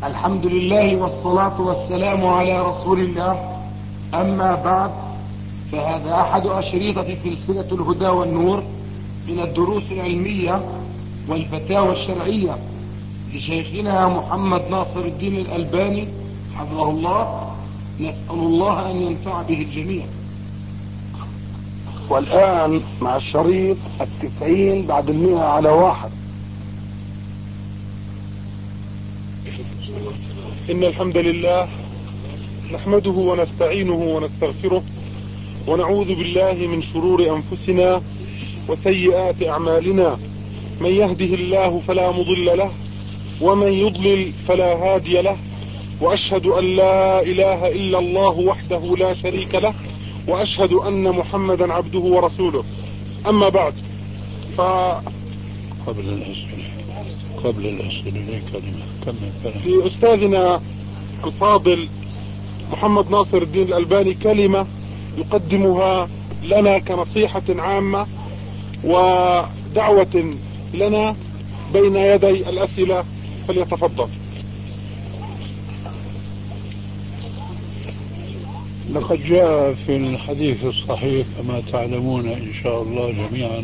الحمد لله والصلاة والسلام على رسول الله. أما بعد، فهذا أحد أشريطة سلسلة الهدى والنور من الدروس العلمية والفتاوى الشرعية لشيخنا محمد ناصر الدين الألباني حفظه الله. نسأل الله أن ينفع به الجميع. والآن مع الشريط 90 بعد 100 على 1. إن الحمد لله نحمده ونستعينه ونستغفره ونعوذ بالله من شرور أنفسنا وسيئات أعمالنا. من يهده الله فلا مضل له ومن يضلل فلا هادي له، وأشهد أن لا إله إلا الله وحده لا شريك له، وأشهد أن محمدا عبده ورسوله. أما بعد، قبل الأسئلة كلمة في أستاذنا الفاضل محمد ناصر الدين الألباني كلمة يقدمها لنا كنصيحة عامة ودعوة لنا بين يدي الأسئلة، فليتفضل. لقد جاء في الحديث الصحيح كما تعلمون إن شاء الله جميعا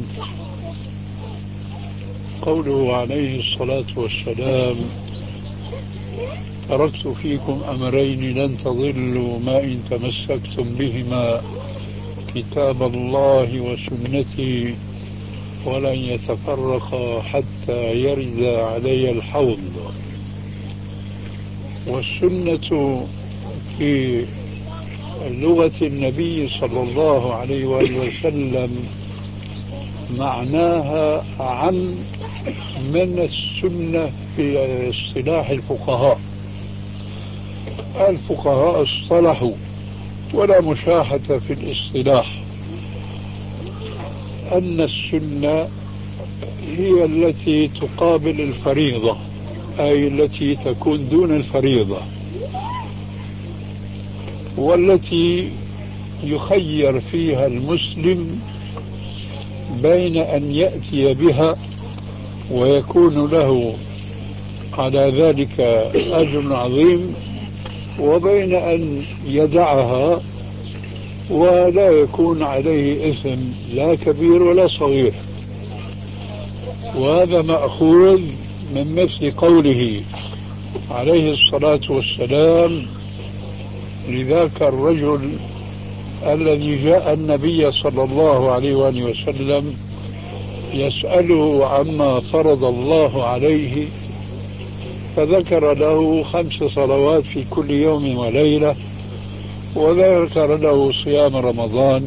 قوله عليه الصلاة والسلام: تركت فيكم أمرين لن تضلوا ما إن تمسكتم بهما، كتاب الله وسنتي، ولن يتفرقا حتى يرد علي الحوض. والسنة في لغة النبي صلى الله عليه وآله وسلم معناها عن من السنة في اصطلاح الفقهاء. الفقهاء اصطلحوا ولا مشاحة في الاصطلاح أن السنة هي التي تقابل الفريضة، أي التي تكون دون الفريضة، والتي يخير فيها المسلم بين أن يأتي بها ويكون له على ذلك أجر عظيم، وبين أن يدعها ولا يكون عليه إثم لا كبير ولا صغير. وهذا مأخوذ من مثل قوله عليه الصلاة والسلام لذاك الرجل الذي جاء النبي صلى الله عليه وآله وسلم يسأله عما فرض الله عليه، فذكر له 5 صلوات في كل يوم وليلة، وذكر له صيام رمضان.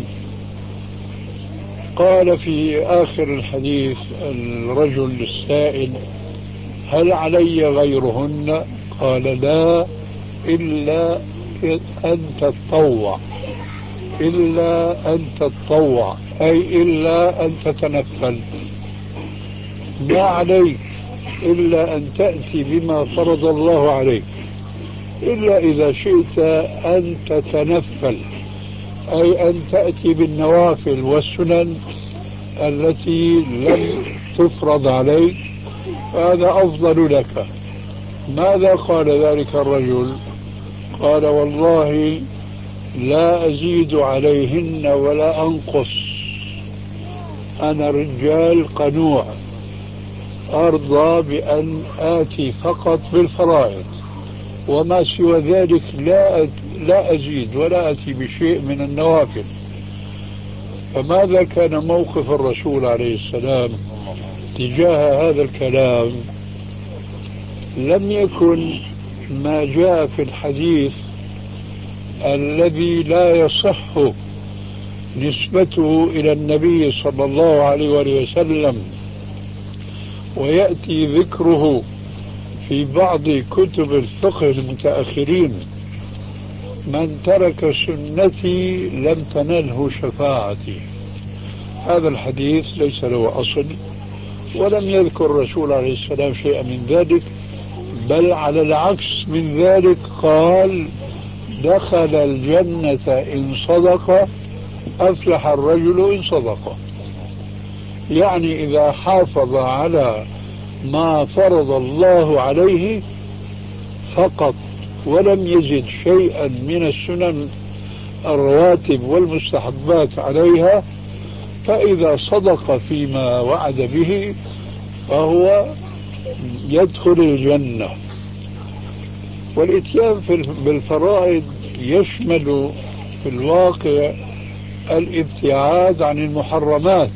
قال في آخر الحديث الرجل السائل: هل علي غيرهن؟ قال: لا، إلا أن تتطوع، إلا أن تتطوع، أي إلا أن تتنفل. ما عليك إلا أن تأتي بما فرض الله عليك، إلا إذا شئت أن تتنفل، أي أن تأتي بالنوافل والسنن التي لم تفرض عليك، هذا أفضل لك. ماذا قال ذلك الرجل؟ قال: والله لا أزيد عليهن ولا أنقص، أنا رجال قنوع أرضى بأن آتي فقط بالفرائض، وما سوى ذلك لا أزيد ولا أتي بشيء من النوافل. فماذا كان موقف الرسول عليه السلام تجاه هذا الكلام؟ لم يكن ما جاء في الحديث الذي لا يصح نسبته إلى النبي صلى الله عليه وآله وسلم ويأتي ذكره في بعض كتب الفقه المتأخرين: من ترك سنتي لم تنله شفاعتي. هذا الحديث ليس له أصل، ولم يذكر الرسول عليه السلام شيئا من ذلك، بل على العكس من ذلك قال: دخل الجنة إن صدق، أفلح الرجل إن صدق. يعني إذا حافظ على ما فرض الله عليه فقط ولم يزد شيئا من السنن الرواتب والمستحبات عليها، فإذا صدق فيما وعد به فهو يدخل الجنة. والإتيان بالفرائض يشمل في الواقع الابتعاد عن المحرمات،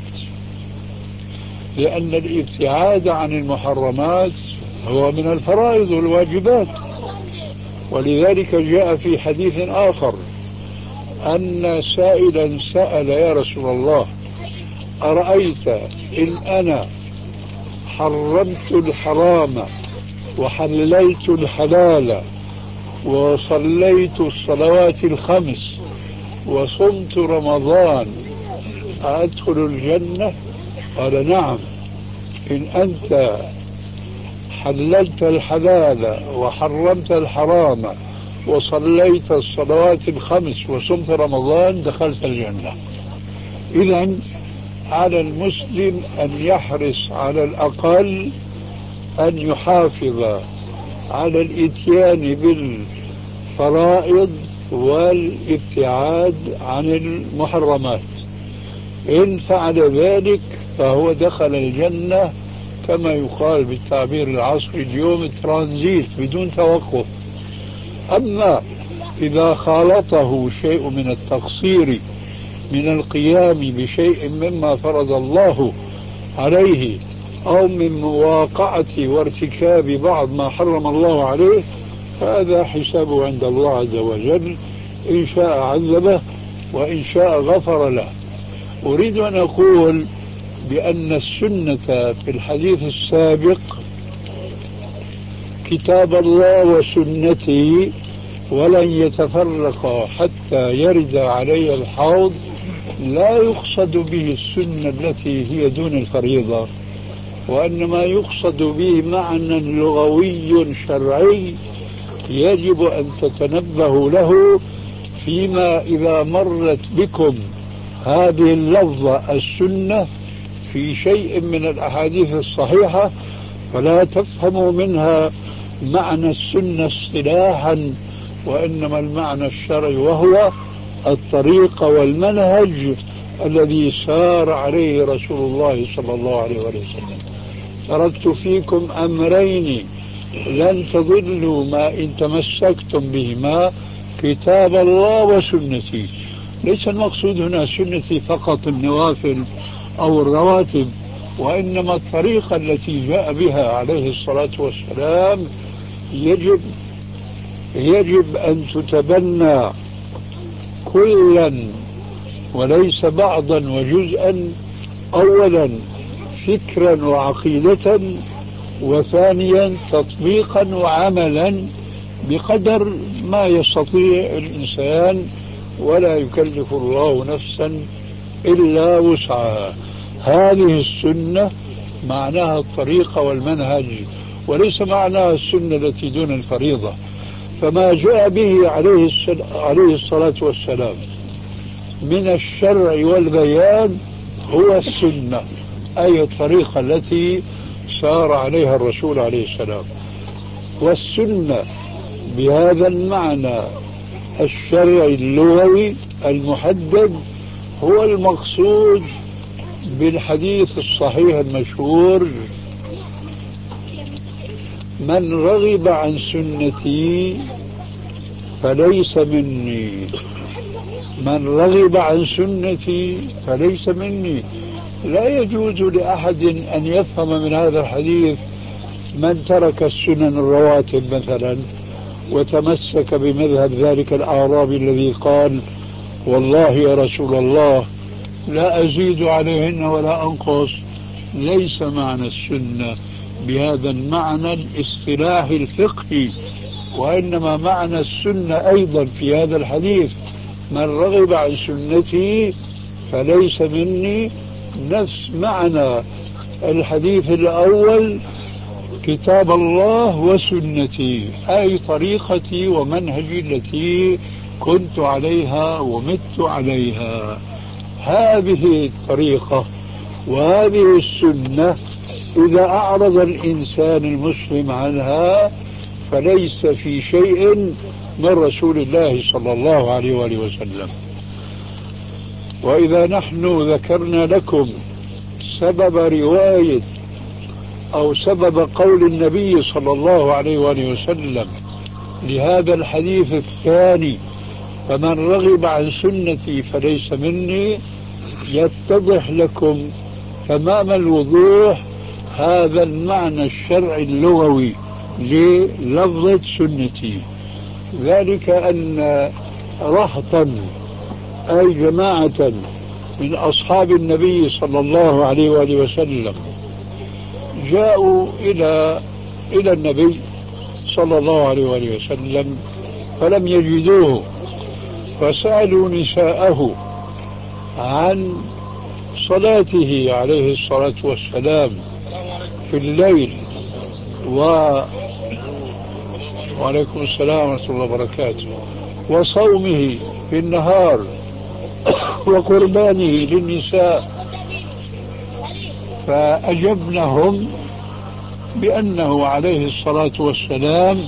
لأن الابتعاد عن المحرمات هو من الفرائض والواجبات. ولذلك جاء في حديث آخر أن سائلا سأل يا رسول الله أرأيت إن أنا حرمت الحرام وحللت الحلال وصليت الصلوات الخمس وصمت رمضان أدخل الجنة؟ قال نعم، إن أنت حللت الحلال وحرمت الحرام وصليت الصلوات الخمس وصمت رمضان دخلت الجنة. إذن على المسلم أن يحرص على الأقل أن يحافظ على الإتيان بالفرائض والابتعاد عن المحرمات. إن فعل ذلك فهو دخل الجنة كما يقال بالتعبير العصري اليوم ترانزيت بدون توقف. أما إذا خالطه شيء من التقصير من القيام بشيء مما فرض الله عليه أو من مواقعة وارتكاب بعض ما حرم الله عليه، فهذا حسابه عند الله عز وجل، إن شاء عذبه وإن شاء غفر له. أريد أن أقول بأن السنة في الحديث السابق كتاب الله وسنتي ولن يتفرق حتى يرد علي الحوض، لا يقصد به السنة التي هي دون الفريضة، وإنما يقصد به معنى لغوي شرعي يجب أن تتنبهوا له فيما إذا مرت بكم هذه اللفظة السنة في شيء من الأحاديث الصحيحة، فلا تفهموا منها معنى السنة اصطلاحا، وإنما المعنى الشرعي وهو الطريق والمنهج الذي سار عليه رسول الله صلى الله عليه وسلم. تركت فيكم أمرين لن تضلوا ما إن تمسكتم بهما، كتاب الله وسنتي. ليس المقصود هنا سنتي فقط النوافل أو الرواتب، وإنما الطريقة التي جاء بها عليه الصلاة والسلام يجب أن تتبنى كلا وليس بعضا وجزءا، أولا فكرا وعقيدة، وثانيا تطبيقا وعملا بقدر ما يستطيع الإنسان، ولا يكلف الله نفسا إلا وسعها. هذه السنة معناها الطريقة والمنهج، وليس معناها السنة التي دون الفريضة. فما جاء به عليه الصلاة والسلام من الشرع والبيان هو السنة، أي الطريقة التي سار عليها الرسول عليه السلام. والسنة بهذا المعنى الشرعي اللغوي المحدد هو المقصود بالحديث الصحيح المشهور: من رغب عن سنتي فليس مني، من رغب عن سنتي فليس مني. لا يجوز لأحد أن يفهم من هذا الحديث من ترك السنن الرواتب مثلا وتمسك بمذهب ذلك الأعرابي الذي قال والله يا رسول الله لا أزيد عليهن ولا أنقص. ليس معنى السنة بهذا المعنى الاصطلاحي الفقهي، وإنما معنى السنة أيضا في هذا الحديث من رغب عن سنتي فليس مني، نفس معنى الحديث الأول كتاب الله وسنتي، أي طريقتي ومنهجي التي كنت عليها ومت عليها. هذه الطريقة وهذه السنة إذا أعرض الإنسان المسلم عنها فليس في شيء من رسول الله صلى الله عليه وآله وسلم. وإذا نحن ذكرنا لكم سبب رواية أو سبب قول النبي صلى الله عليه وآله وسلم لهذا الحديث الثاني فمن رغب عن سنتي فليس مني، يتضح لكم تمام الوضوح هذا المعنى الشرعي اللغوي للفظة سنتي، ذلك أن رهطا أي جماعة من أصحاب النبي صلى الله عليه وآله وسلم جاءوا إلى النبي صلى الله عليه وآله وسلم فلم يجدوه، فسألوا نساءه عن صلاته عليه الصلاة والسلام في الليل وعليكم السلام ورحمة الله وبركاته، وصومه في النهار وقربانه للنساء، فأجبنهم بأنه عليه الصلاة والسلام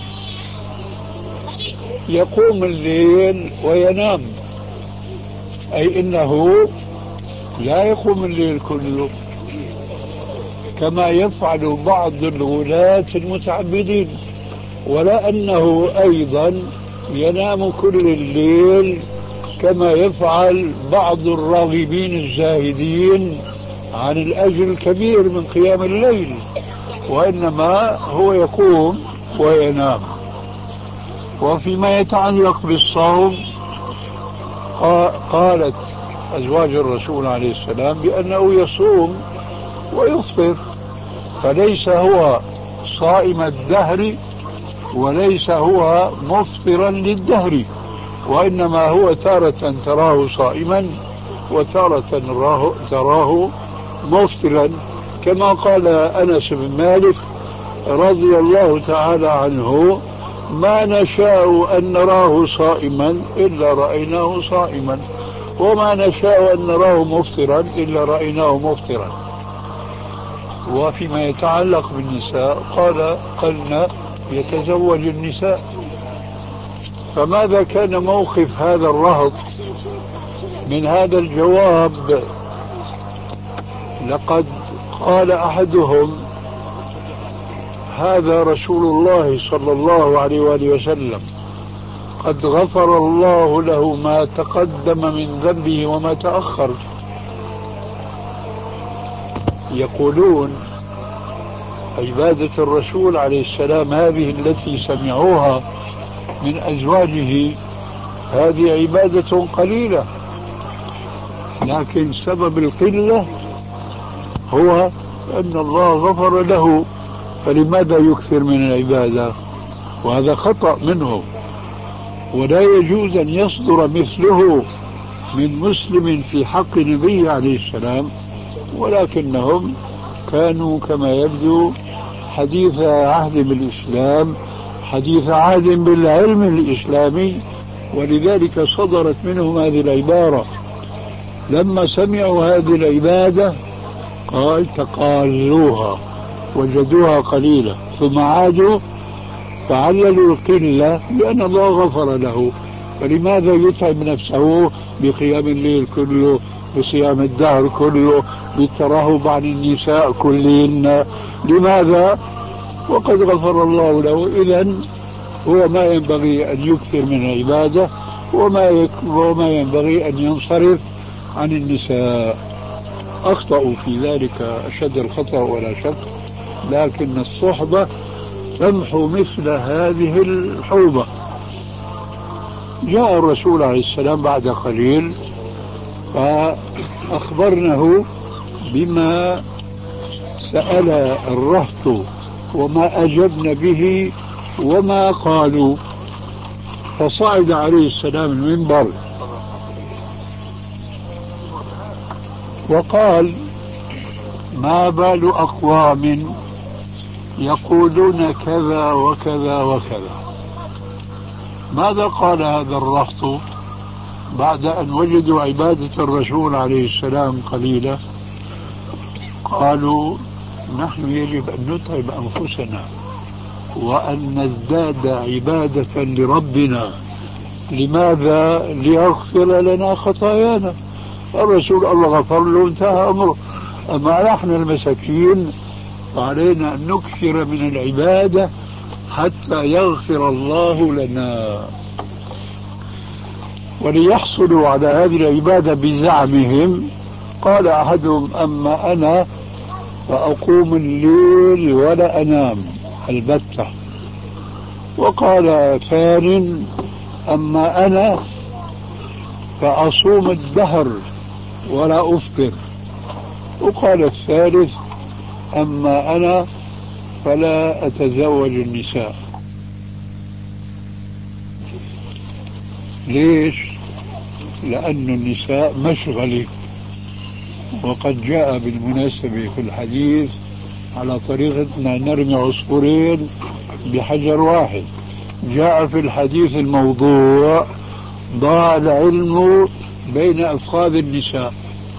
يقوم الليل وينام، أي إنه لا يقوم الليل كله كما يفعل بعض الغلاة المتعبدين، ولا أنه أيضا ينام كل الليل كما يفعل بعض الراغبين الزاهدين عن الأجر الكبير من قيام الليل، وإنما هو يقوم وينام. وفيما يتعلق بالصوم قالت أزواج الرسول عليه السلام بأنه يصوم ويفطر، فليس هو صائم الدهر وليس هو مفطرا للدهر، وإنما هو تارة تراه صائما وتارة تراه مفطرا، كما قال أنس بن مالك رضي الله تعالى عنه: ما نشاء أن نراه صائما إلا رأيناه صائما، وما نشاء أن نراه مفطرا إلا رأيناه مفطرا. وفيما يتعلق بالنساء قلنا يتزوج النساء. فماذا كان موقف هذا الرهط من هذا الجواب؟ لقد قال أحدهم: هذا رسول الله صلى الله عليه وآله وسلم قد غفر الله له ما تقدم من ذنبه وما تأخر. يقولون عبادة الرسول عليه السلام هذه التي سمعوها من أزواجه هذه عبادة قليلة، لكن سبب القلة هو أن الله غفر له، فلماذا يكثر من العبادة؟ وهذا خطأ منه، ولا يجوز أن يصدر مثله من مسلم في حق النبي عليه السلام، ولكنهم كانوا كما يبدو حديث عهد بالإسلام، حديث عهد بالعلم الإسلامي، ولذلك صدرت منهم هذه العبارة. لما سمعوا هذه العبادة قال تقالوها وجدوها قليلة، ثم عادوا فعللوا القلة بأن الله غفر له، فلماذا يتعب نفسه بقيام الليل كله، بصيام الدهر كله، بالترهب عن النساء كلهن؟ لماذا؟ وقد غفر الله له. إذن هو ما ينبغي أن يكثر من العبادة، وما ينبغي أن ينصرف عن النساء. أخطأوا في ذلك أشد الخطأ ولا شك، لكن الصحبة تمحو مثل هذه الحوبة. جاء الرسول عليه السلام بعد قليل فأخبرنه بما سأل الرهط وما أجبن به وما قالوا، فصعد عليه السلام المنبر وقال: ما بال أقوام يقولون كذا وكذا وكذا. ماذا قال هذا الرهط بعد أن وجدوا عبادة الرسول عليه السلام قليلة؟ قالوا: نحن يجب أن نتعب أنفسنا وأن نزداد عبادة لربنا. لماذا؟ ليغفر لنا خطايانا. الرسول الله غفر له انتهى أمره. أما نحن المساكين فعلينا أن نكثر من العبادة حتى يغفر الله لنا. وليحصلوا على هذه العبادة بزعمهم قال أحدهم: أما أنا فأقوم الليل ولا أنام البتة. وقال ثان: أما أنا فأصوم الدهر ولا أفطر. وقال الثالث: أما أنا فلا أتزوج النساء. ليش؟ لأن النساء مشغلة. وقد جاء بالمناسبة في الحديث على طريقتنا نرمي عصفورين بحجر واحد. جاء في الحديث الموضوع: ضاع العلم بين أفخاذ النساء.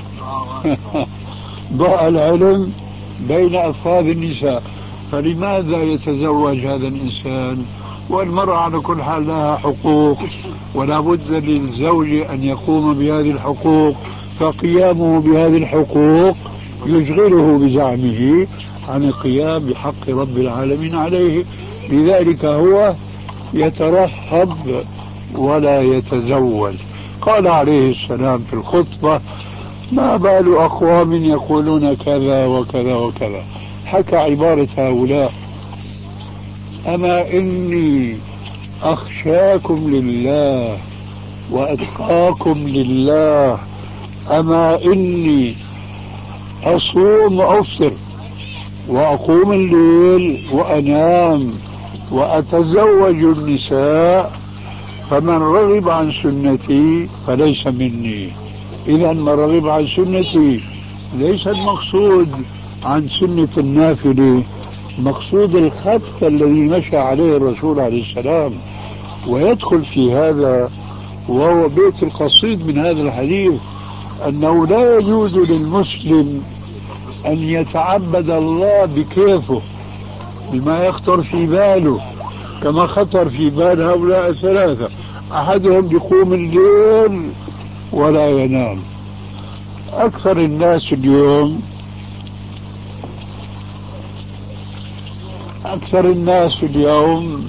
ضاع العلم بين أفخاذ النساء. فلماذا يتزوج هذا الإنسان؟ والمرأة على كل حال لها حقوق، ولا بد للزوج أن يقوم بهذه الحقوق، فقيامه بهذه الحقوق يشغله بزعمه عن القيام بحق رب العالمين عليه. لذلك هو يترهب ولا يتزوج. قال عليه السلام في الخطبة: ما بال أقوام يقولون كذا وكذا وكذا. حكى عبارة هؤلاء: أما إني أخشاكم لله وأتقاكم لله، أما إني أصوم وأفطر وأقوم الليل وأنام وأتزوج النساء، فمن رغب عن سنتي فليس مني. إذا من رغب عن سنتي ليس المقصود عن سنة النافلة، مقصود الخط الذي مشى عليه الرسول عليه السلام. ويدخل في هذا وهو بيت القصيد من هذا الحديث أنه لا يجوز للمسلم أن يتعبد الله بكيفه بما يخطر في باله، كما خطر في بال هؤلاء الثلاثة. أحدهم يقوم الليل ولا ينام. أكثر الناس اليوم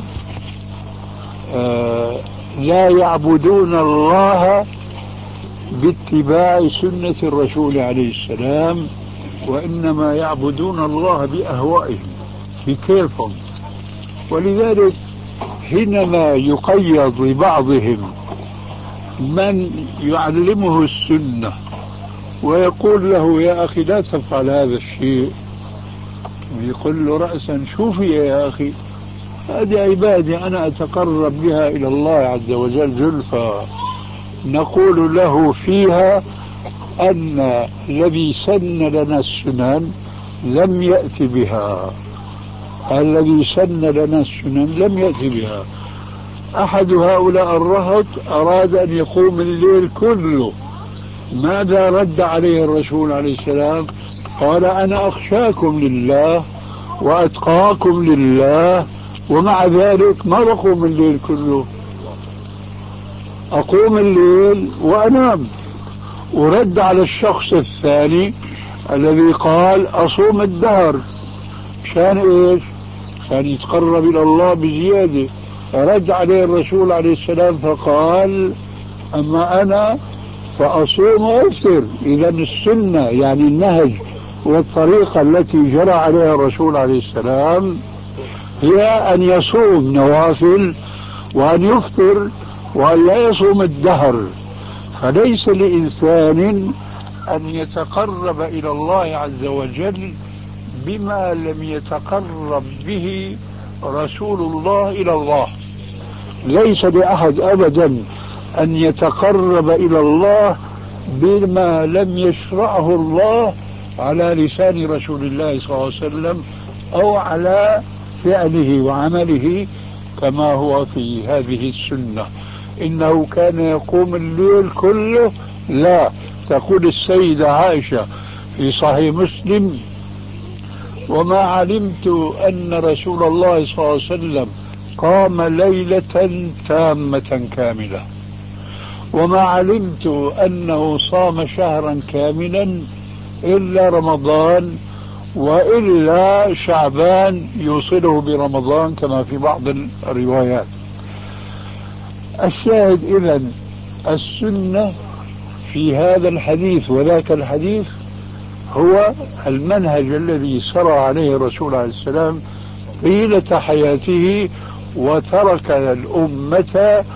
لا يعبدون الله باتباع سنة الرسول عليه السلام، وإنما يعبدون الله بأهوائهم بكيفهم. ولذلك حينما يقيض لبعضهم من يعلمه السنة ويقول له: يا أخي لا تفعل هذا الشيء، ويقول له رأسا: شوفي يا أخي هذه عبادة أنا أتقرب بها إلى الله عز وجل زلفى، نقول له فيها أن الذي سن لنا السنن لم يأتي بها. الذي سن لنا السنن لم يأتي بها. أحد هؤلاء الرهط أراد أن يقوم الليل كله. ماذا رد عليه الرسول عليه السلام؟ قال: أنا أخشاكم لله وأتقاكم لله، ومع ذلك ما بقوم الليل كله، أقوم الليل وأنام. ورد على الشخص الثاني الذي قال: أصوم الدهر. شان إيش؟ كان يتقرب إلى الله بزيادة. رد عليه الرسول عليه السلام فقال: أما أنا فأصوم وأفطر. إذا السنة يعني النهج والطريقة التي جرى عليها الرسول عليه السلام هي أن يصوم نوافل وأن يفطر وأن لا يصوم الدهر. فليس لإنسان أن يتقرب إلى الله عز وجل بما لم يتقرب به رسول الله إلى الله. ليس لأحد أبدا أن يتقرب إلى الله بما لم يشرعه الله على لسان رسول الله صلى الله عليه وسلم أو على فعله وعمله كما هو في هذه السنة. إنه كان يقوم الليل كله؟ لا. تقول السيدة عائشة في صحيح مسلم: وما علمت أن رسول الله صلى الله عليه وسلم قام ليلة تامة كاملة، وما علمت أنه صام شهرا كاملا إلا رمضان، وإلا شعبان يوصله برمضان كما في بعض الروايات. الشاهد إذن السنة في هذا الحديث وذاك الحديث هو المنهج الذي سرى عليه الرسول عليه السلام طيلة حياته، وترك الأمة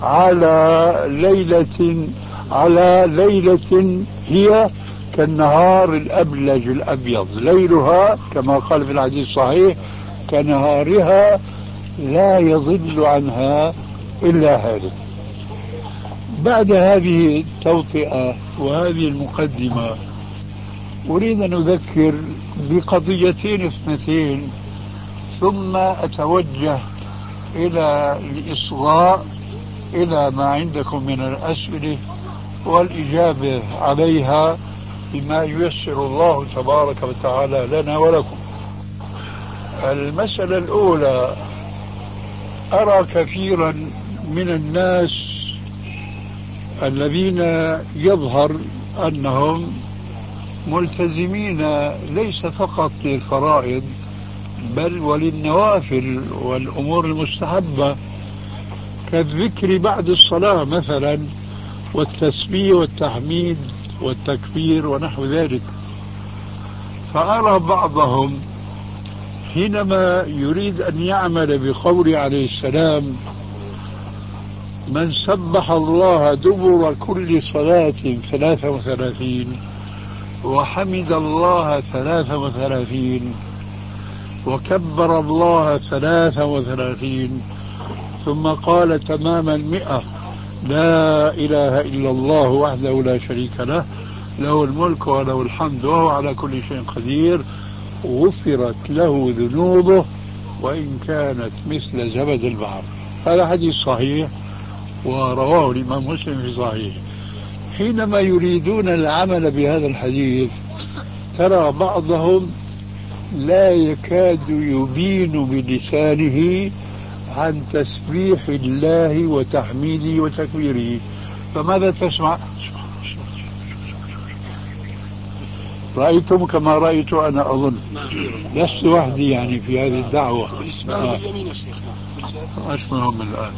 على ليلة هي كالنهار الأبلج الأبيض، ليلها كما قال في الحديث الصحيح كنهارها لا يضل عنها إلا هالك. بعد هذه التوطئة وهذه المقدمة أريد أن أذكر بقضيتين اثنتين، ثم أتوجه إلى الإصغاء إلى ما عندكم من الأسئلة والإجابة عليها بما ييسر الله تبارك وتعالى لنا ولكم. المسألة الأولى، أرى كثيرا من الناس الذين يظهر أنهم ملتزمين ليس فقط للفرائض بل وللنوافل والأمور المستحبة كالذكر بعد الصلاة مثلا، والتسبيح والتحميد والتكبير ونحو ذلك. فأرى بعضهم حينما يريد أن يعمل بقول عليه السلام من سبح الله دبر كل صلاة 33 وحمد الله 33 وكبر الله 33 ثم قال تمام 100 لا إله إلا الله وحده لا شريك له له الملك وله الحمد وهو على كل شيء قدير، غفرت له ذنوبه وإن كانت مثل زبد البحر. هذا حديث صحيح ورواه الإمام مسلم في صحيحه. حينما يريدون العمل بهذا الحديث ترى بعضهم لا يكاد يبين بلسانه عن تسبيح الله وتحميده وتكبيره. فماذا تسمع؟ رأيتم كما رأيت أنا أظن، لست وحدي يعني في هذه الدعوة. أسمعهم الآن.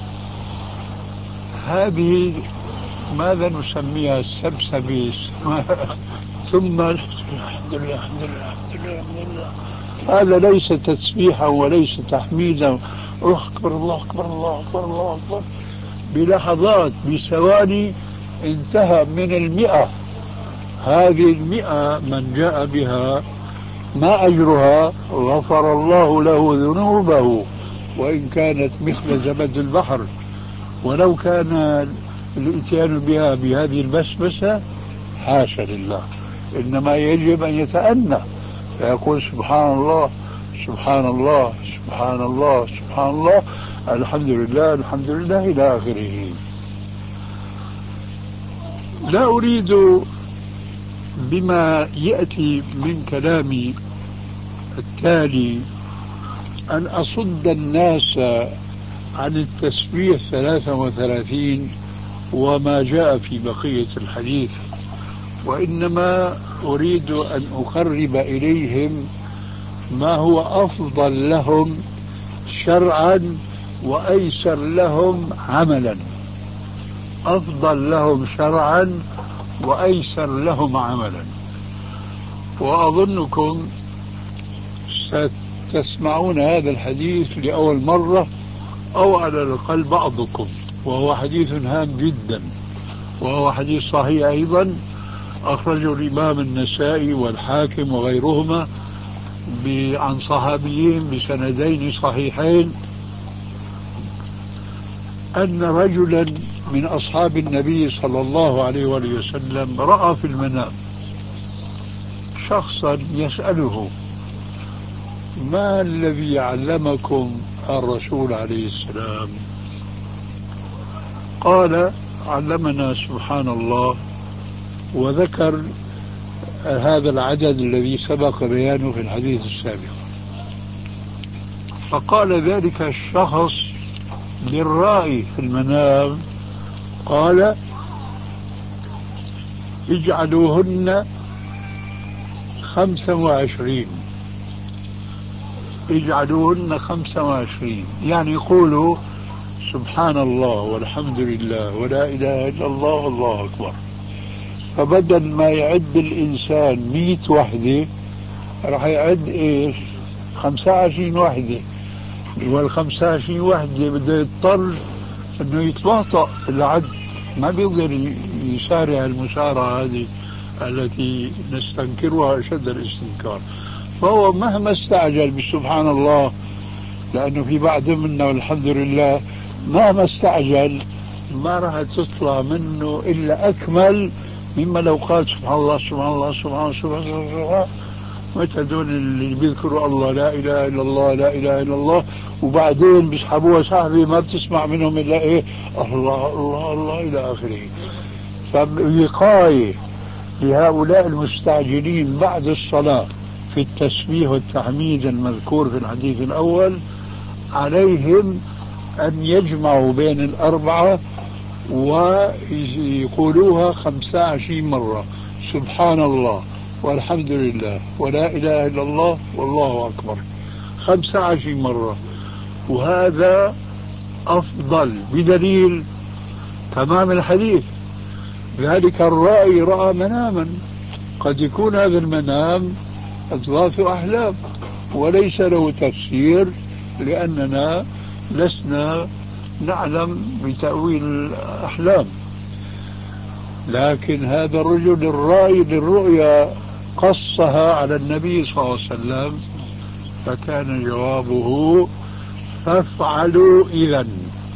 هذه ماذا نسميها؟ السبسبة. ثم الحمد لله الحمد لله الحمد لله الحمد لله. هذا ليس تسبيحا وليس تحميدا. أكبر الله أكبر الله أكبر الله أكبر. بلحظات بثواني انتهى من 100. هذه 100 من جاء بها ما أجرها؟ غفر الله له ذنوبه وإن كانت مثل زبد البحر. ولو كان الاتيان بها بهذه البسبسة حاشا لله، إنما يجب أن يتأنى فيقول سبحان الله سبحان الله سبحان الله سبحان الله الحمد لله الحمد لله إلى آخره. لا أريد بما يأتي من كلامي التالي أن أصد الناس عن التسبيح 33 وما جاء في بقية الحديث، وإنما أريد أن أقرب إليهم ما هو أفضل لهم شرعا وأيسر لهم عملا. أفضل لهم شرعا وأيسر لهم عملا. وأظنكم ستسمعون هذا الحديث لأول مرة أو على الأقل بعضكم، وهو حديث هام جدا، وهو حديث صحيح أيضا أخرجه الإمام النسائي والحاكم وغيرهما عن صحابيين بسندين صحيحين أن رجلا من أصحاب النبي صلى الله عليه وآله وسلم رأى في المنام شخصا يسأله ما الذي علمكم الرسول عليه السلام؟ قال علمنا سبحان الله، وذكر هذا العدد الذي سبق بيانه في الحديث السابق. فقال ذلك الشخص للرائي في المنام، قال: اجعلوهن 25، اجعلوهن 25، يعني يقولوا سبحان الله والحمد لله ولا إله إلا الله والله أكبر. فبدل ما يعد الإنسان 100 وحدة راح يعد إيش؟ 25 وحدة. وال25 وحدة بده يضطر إنه يتباطأ في العد، ما بيقدر يسارع المسارعة هذه التي نستنكرها أشد الاستنكار. فهو مهما استعجل بسبحان الله، لأنه في بعض منا والحمد لله مهما استعجل ما راح تطلع منه إلا أكمل مما لو قال سبحان الله سبحان الله سبحان الله سبحان الله. متى دول اللي بيذكروا الله لا إله إلا الله لا إله إلا الله وبعدين بيسحبوها سحبة ما بتسمع منهم إلا إيه الله الله الله إلى آخره. فوقاية لهؤلاء المستعجلين بعد الصلاة في التسبيح والتحميد المذكور في الحديث الأول، عليهم أن يجمعوا بين الأربعة ويقولوها 25 مرة: سبحان الله والحمد لله ولا إله إلا الله والله أكبر، 25 مرة. وهذا أفضل بدليل تمام الحديث. ذلك الرائي رأى مناما، قد يكون هذا المنام أضغاث أحلام وليس له تفسير، لأننا لسنا نعلم بتأويل الأحلام. لكن هذا الرجل الرائي للرؤيا قصها على النبي صلى الله عليه وسلم، فكان جوابه: فافعلوا إذن،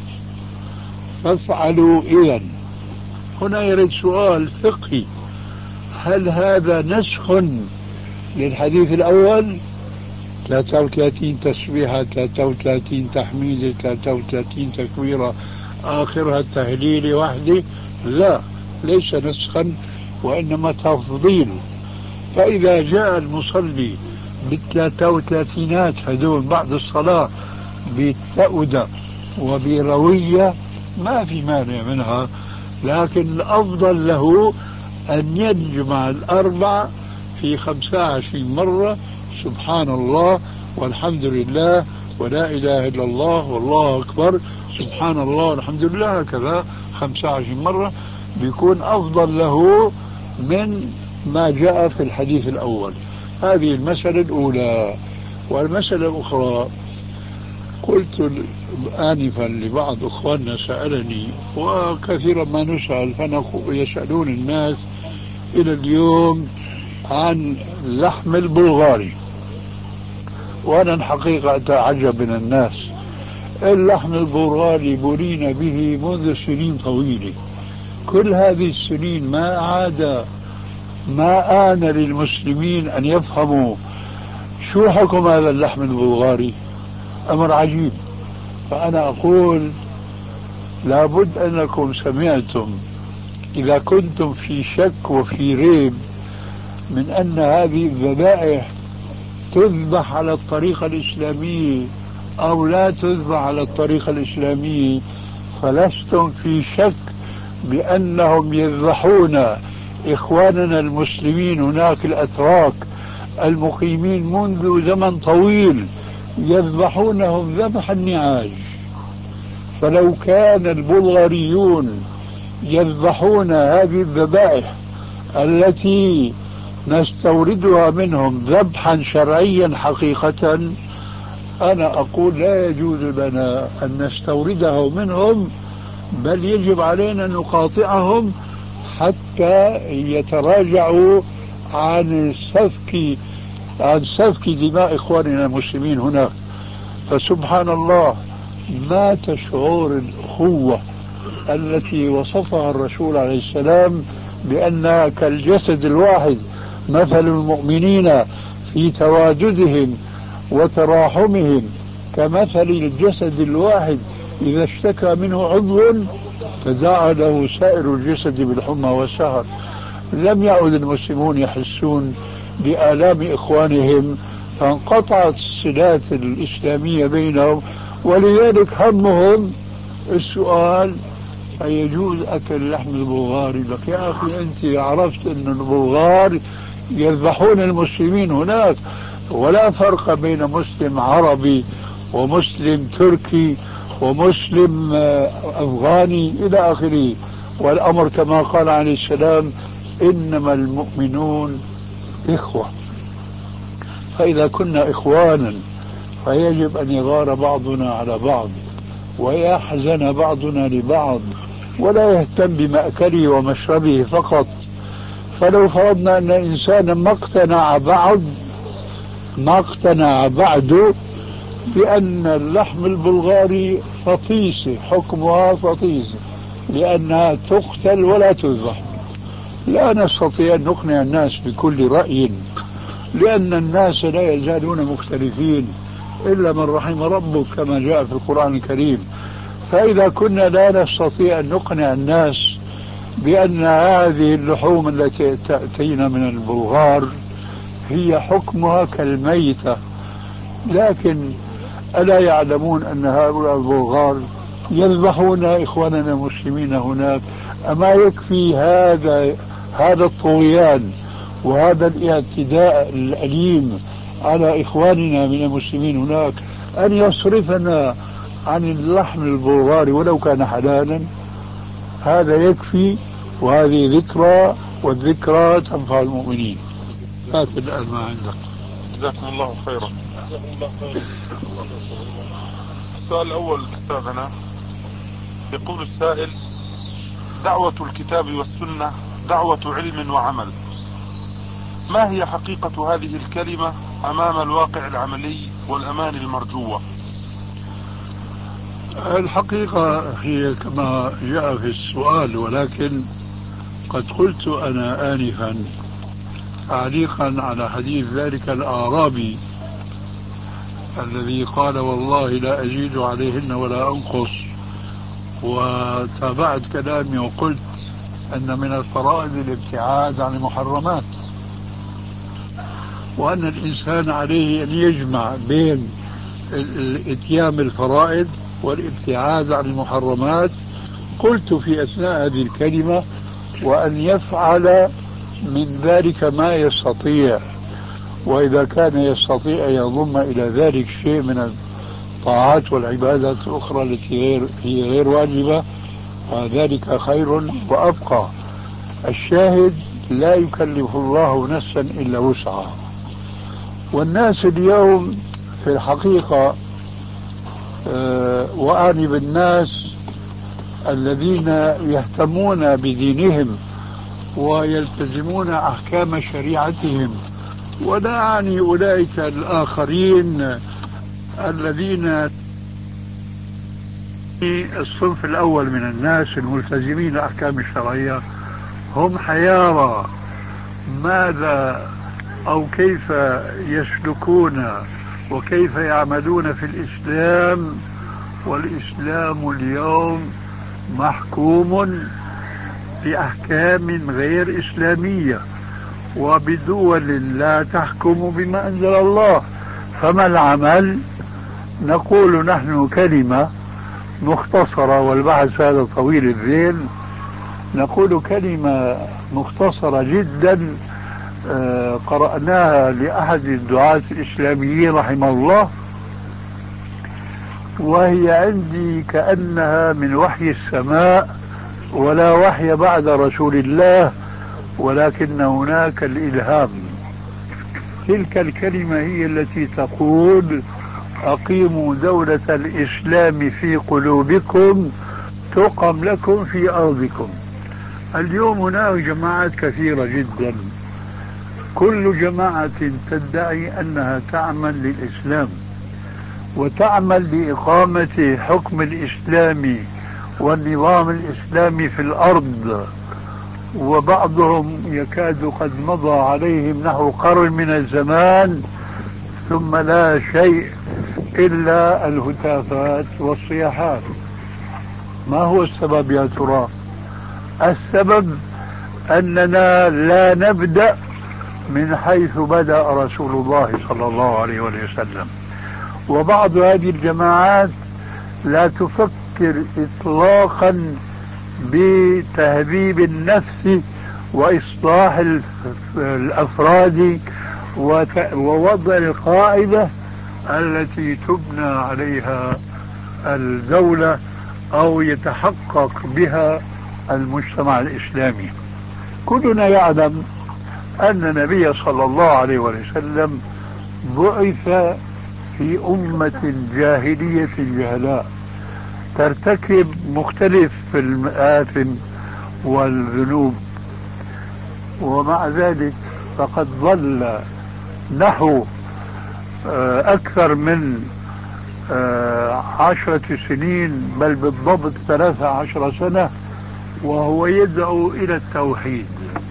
فافعلوا إذن. هنا يرد سؤال فقهي: هل هذا نسخ للحديث الأول؟ 33 تسبيحة، 33 تحميدة، 33 تكبيرة، آخرها التهليل وحده؟ لا، ليس نسخا وإنما تفضيل. فإذا جاء المصلي بال33 هدول بعد الصلاة بالتأودة وبروية ما في مانع منها، لكن الأفضل له أن يجمع الأربع في 25 مرة: سبحان الله والحمد لله ولا إله إلا الله والله أكبر، سبحان الله والحمد لله، هكذا 25 مرة، بيكون أفضل له من ما جاء في الحديث الأول. هذه المسألة الأولى. والمسألة الأخرى، قلت آنفا لبعض أخواننا سألني، وكثيرا ما نسأل يسألون الناس إلى اليوم عن لحم البلغاري، وأنا الحقيقة أتعجب من الناس. اللحم البلغاري بلينا به منذ سنين طويلة، كل هذه السنين ما آن للمسلمين أن يفهموا شو حكم هذا اللحم البلغاري. أمر عجيب. فأنا أقول لابد أنكم سمعتم، إذا كنتم في شك وفي ريب من أن هذه الذبائح تذبح على الطريقة الإسلامية أو لا تذبح على الطريقة الإسلامية، فلستم في شك بأنهم يذبحون إخواننا المسلمين هناك الأتراك المقيمين منذ زمن طويل، يذبحونهم ذبح النعاج. فلو كان البلغاريون يذبحون هذه الذبائح التي نستوردها منهم ذبحا شرعيا حقيقة، أنا أقول لا يجوز لنا أن نستورده منهم، بل يجب علينا أن نقاطعهم حتى يتراجعوا عن سفك دماء إخواننا المسلمين هناك. فسبحان الله، ما تشعر الأخوة التي وصفها الرسول عليه السلام بأنها كالجسد الواحد، مثل المؤمنين في تواددهم وتراحمهم كمثل الجسد الواحد إذا اشتكى منه عضو تداعى له سائر الجسد بالحمى والسهر. لم يعد المسلمون يحسون بآلام إخوانهم، فانقطعت الصلات الإسلامية بينهم، ولذلك همهم السؤال: أيجوز أكل لحم البلغار؟ لك يا أخي أنت عرفت أن البلغار يذبحون المسلمين هناك، ولا فرق بين مسلم عربي ومسلم تركي ومسلم أفغاني إلى آخره. والأمر كما قال عليه السلام: إنما المؤمنون إخوة. فإذا كنا إخوانا فيجب أن يغار بعضنا على بعض ويحزن بعضنا لبعض، ولا يهتم بمأكله ومشربه فقط. فلو فرضنا أن إنسانا ما اقتنع بعد بأن اللحم البلغاري فطيسة، حكمها فطيسة لأنها تقتل ولا تذبح، لا نستطيع أن نقنع الناس بكل رأي، لأن الناس لا يزالون مختلفين إلا من رحم ربك كما جاء في القرآن الكريم. فإذا كنا لا نستطيع أن نقنع الناس بأن هذه اللحوم التي تأتينا من البلغار هي حكمها كالميتة، لكن ألا يعلمون أن هؤلاء البلغار يذبحون إخواننا المسلمين هناك؟ أما يكفي هذا الطغيان وهذا الاعتداء الأليم على إخواننا من المسلمين هناك أن يصرفنا عن اللحم البلغاري ولو كان حلالا؟ هذا يكفي، وهذه ذكرى، والذكرى تنفع المؤمنين. هات الآن ما عندك. جزاكم الله خيرا. السؤال الأول أستاذنا، يقول السائل: دعوة الكتاب والسنة دعوة علم وعمل، ما هي حقيقة هذه الكلمة أمام الواقع العملي والأمان المرجوة؟ الحقيقة هي كما جاء في السؤال، ولكن قد قلت أنا آنفا تعليقا على حديث ذلك الأعرابي الذي قال: والله لا أزيد عليهن ولا أنقص. وتابعت كلامي وقلت أن من الفرائض الابتعاد عن المحرمات، وأن الإنسان عليه أن يجمع بين الاتيان بالفرائض والابتعاد عن المحرمات. قلت في أثناء هذه الكلمة: وأن يفعل من ذلك ما يستطيع، وإذا كان يستطيع أن يضم إلى ذلك شيء من الطاعات والعبادات الأخرى التي هي غير واجبة، ذلك خير وأبقى. الشاهد: لا يكلف الله نفسا إلا وسعها. والناس اليوم في الحقيقة، وأعني بالناس الذين يهتمون بدينهم ويلتزمون أحكام شريعتهم، ولا أعني أولئك الآخرين الذين الصنف الأول من الناس الملتزمين الأحكام الشرعية، هم حيارى ماذا أو كيف يسلكون وكيف يعملون في الإسلام. والإسلام اليوم محكوم بأحكام غير إسلامية وبدول لا تحكم بما أنزل الله. فما العمل؟ نقول نحن كلمة مختصرة، والبحث هذا طويل الذيل. نقول كلمة مختصرة جدا قرأناها لأحد الدعاة الإسلاميين رحمه الله، وهي عندي كأنها من وحي السماء، ولا وحي بعد رسول الله، ولكن هناك الإلهام. تلك الكلمة هي التي تقول: أقيموا دولة الإسلام في قلوبكم تقم لكم في أرضكم. اليوم هناك جماعات كثيرة جدا، كل جماعة تدعي أنها تعمل للإسلام وتعمل لإقامة حكم الإسلام والنظام الإسلامي في الأرض، وبعضهم يكاد قد مضى عليهم نحو قرن من الزمان ثم لا شيء إلا الهتافات والصياحات. ما هو السبب يا ترى؟ السبب أننا لا نبدأ من حيث بدأ رسول الله صلى الله عليه وسلم. وبعض هذه الجماعات لا تفكر إطلاقا بتهذيب النفس وإصلاح الأفراد ووضع القاعدة التي تبنى عليها الدولة أو يتحقق بها المجتمع الإسلامي. كلنا يعلم أن النبي صلى الله عليه وسلم بعث في أمة جاهلية جهلاء ترتكب مختلف المآثم والذنوب، ومع ذلك فقد ظل نحو أكثر من 10 سنين، بل بالضبط 13 سنة، وهو يدعو إلى التوحيد،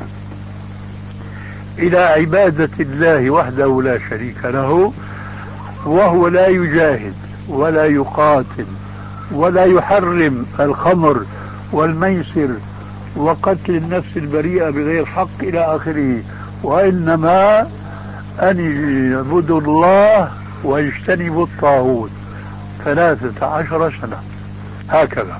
إلى عبادة الله وحده لا شريك له، وهو لا يجاهد ولا يقاتل ولا يحرم الخمر والميسر وقتل النفس البريئة بغير حق إلى آخره، وإنما أن يعبدوا الله ويجتنبوا الطاغوت. 13 سنة هكذا.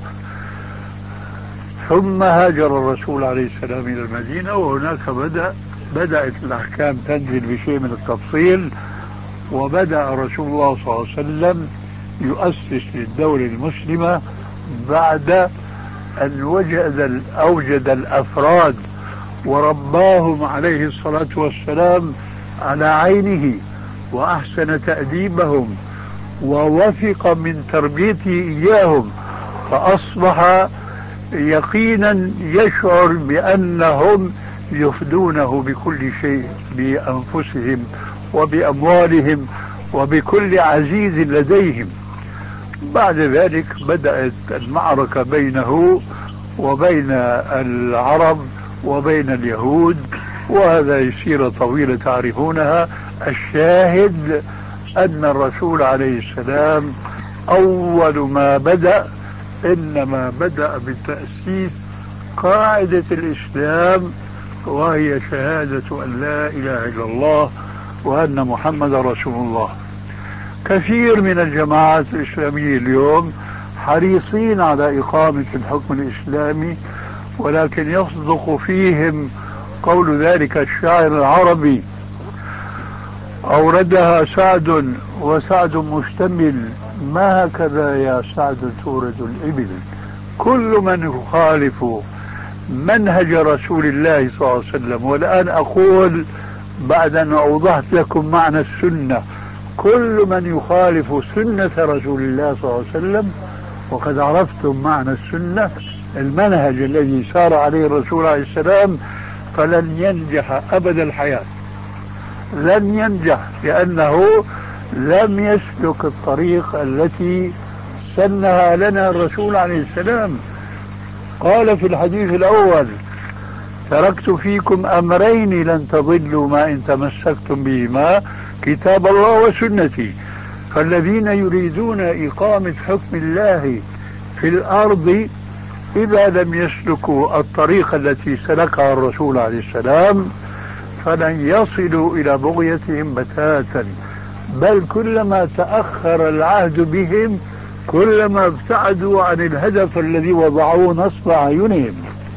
ثم هاجر الرسول عليه السلام إلى المدينة، وهناك بدأت الأحكام تنزل بشيء من التفصيل، وبدأ رسول الله صلى الله عليه وسلم يؤسس للدولة المسلمة بعد أن أوجد الأفراد ورباهم عليه الصلاة والسلام على عينه، وأحسن تأديبهم ووثق من تربيته إياهم، فأصبح يقينا يشعر بأنهم يفدونه بكل شيء، بأنفسهم وبأموالهم وبكل عزيز لديهم. بعد ذلك بدأت المعركة بينه وبين العرب وبين اليهود، وهذا سيرة طويلة تعرفونها. الشاهد أن الرسول عليه السلام أول ما بدأ إنما بدأ بتأسيس قاعدة الإسلام، وهي شهادة أن لا إله إلا الله وأن محمد رسول الله. كثير من الجماعات الإسلامية اليوم حريصين على إقامة الحكم الإسلامي، ولكن يصدق فيهم قول ذلك الشاعر العربي: أوردها سعد وسعد مشتمل، ما هكذا يا سعد تورد الإبل. كل من يخالف منهج رسول الله صلى الله عليه وسلم، والآن أقول بعد أن أوضحت لكم معنى السنة، كل من يخالف سنة رسول الله صلى الله عليه وسلم، وقد عرفتم معنى السنة، المنهج الذي سار عليه الرسول عليه السلام، فلن ينجح أبد الحياة، لن ينجح، لأنه لم يسلك الطريق التي سنها لنا الرسول عليه السلام. قال في الحديث الأول: تركت فيكم أمرين لن تضلوا ما إن تمسكتم بهما، كتاب الله وسنتي. فالذين يريدون إقامة حكم الله في الأرض إذا لم يسلكوا الطريقة التي سلكها الرسول عليه السلام فلن يصلوا إلى بغيتهم بتاتا، بل كلما تأخر العهد بهم كلما ابتعدوا عن الهدف الذي وضعوه نصب أعينهم.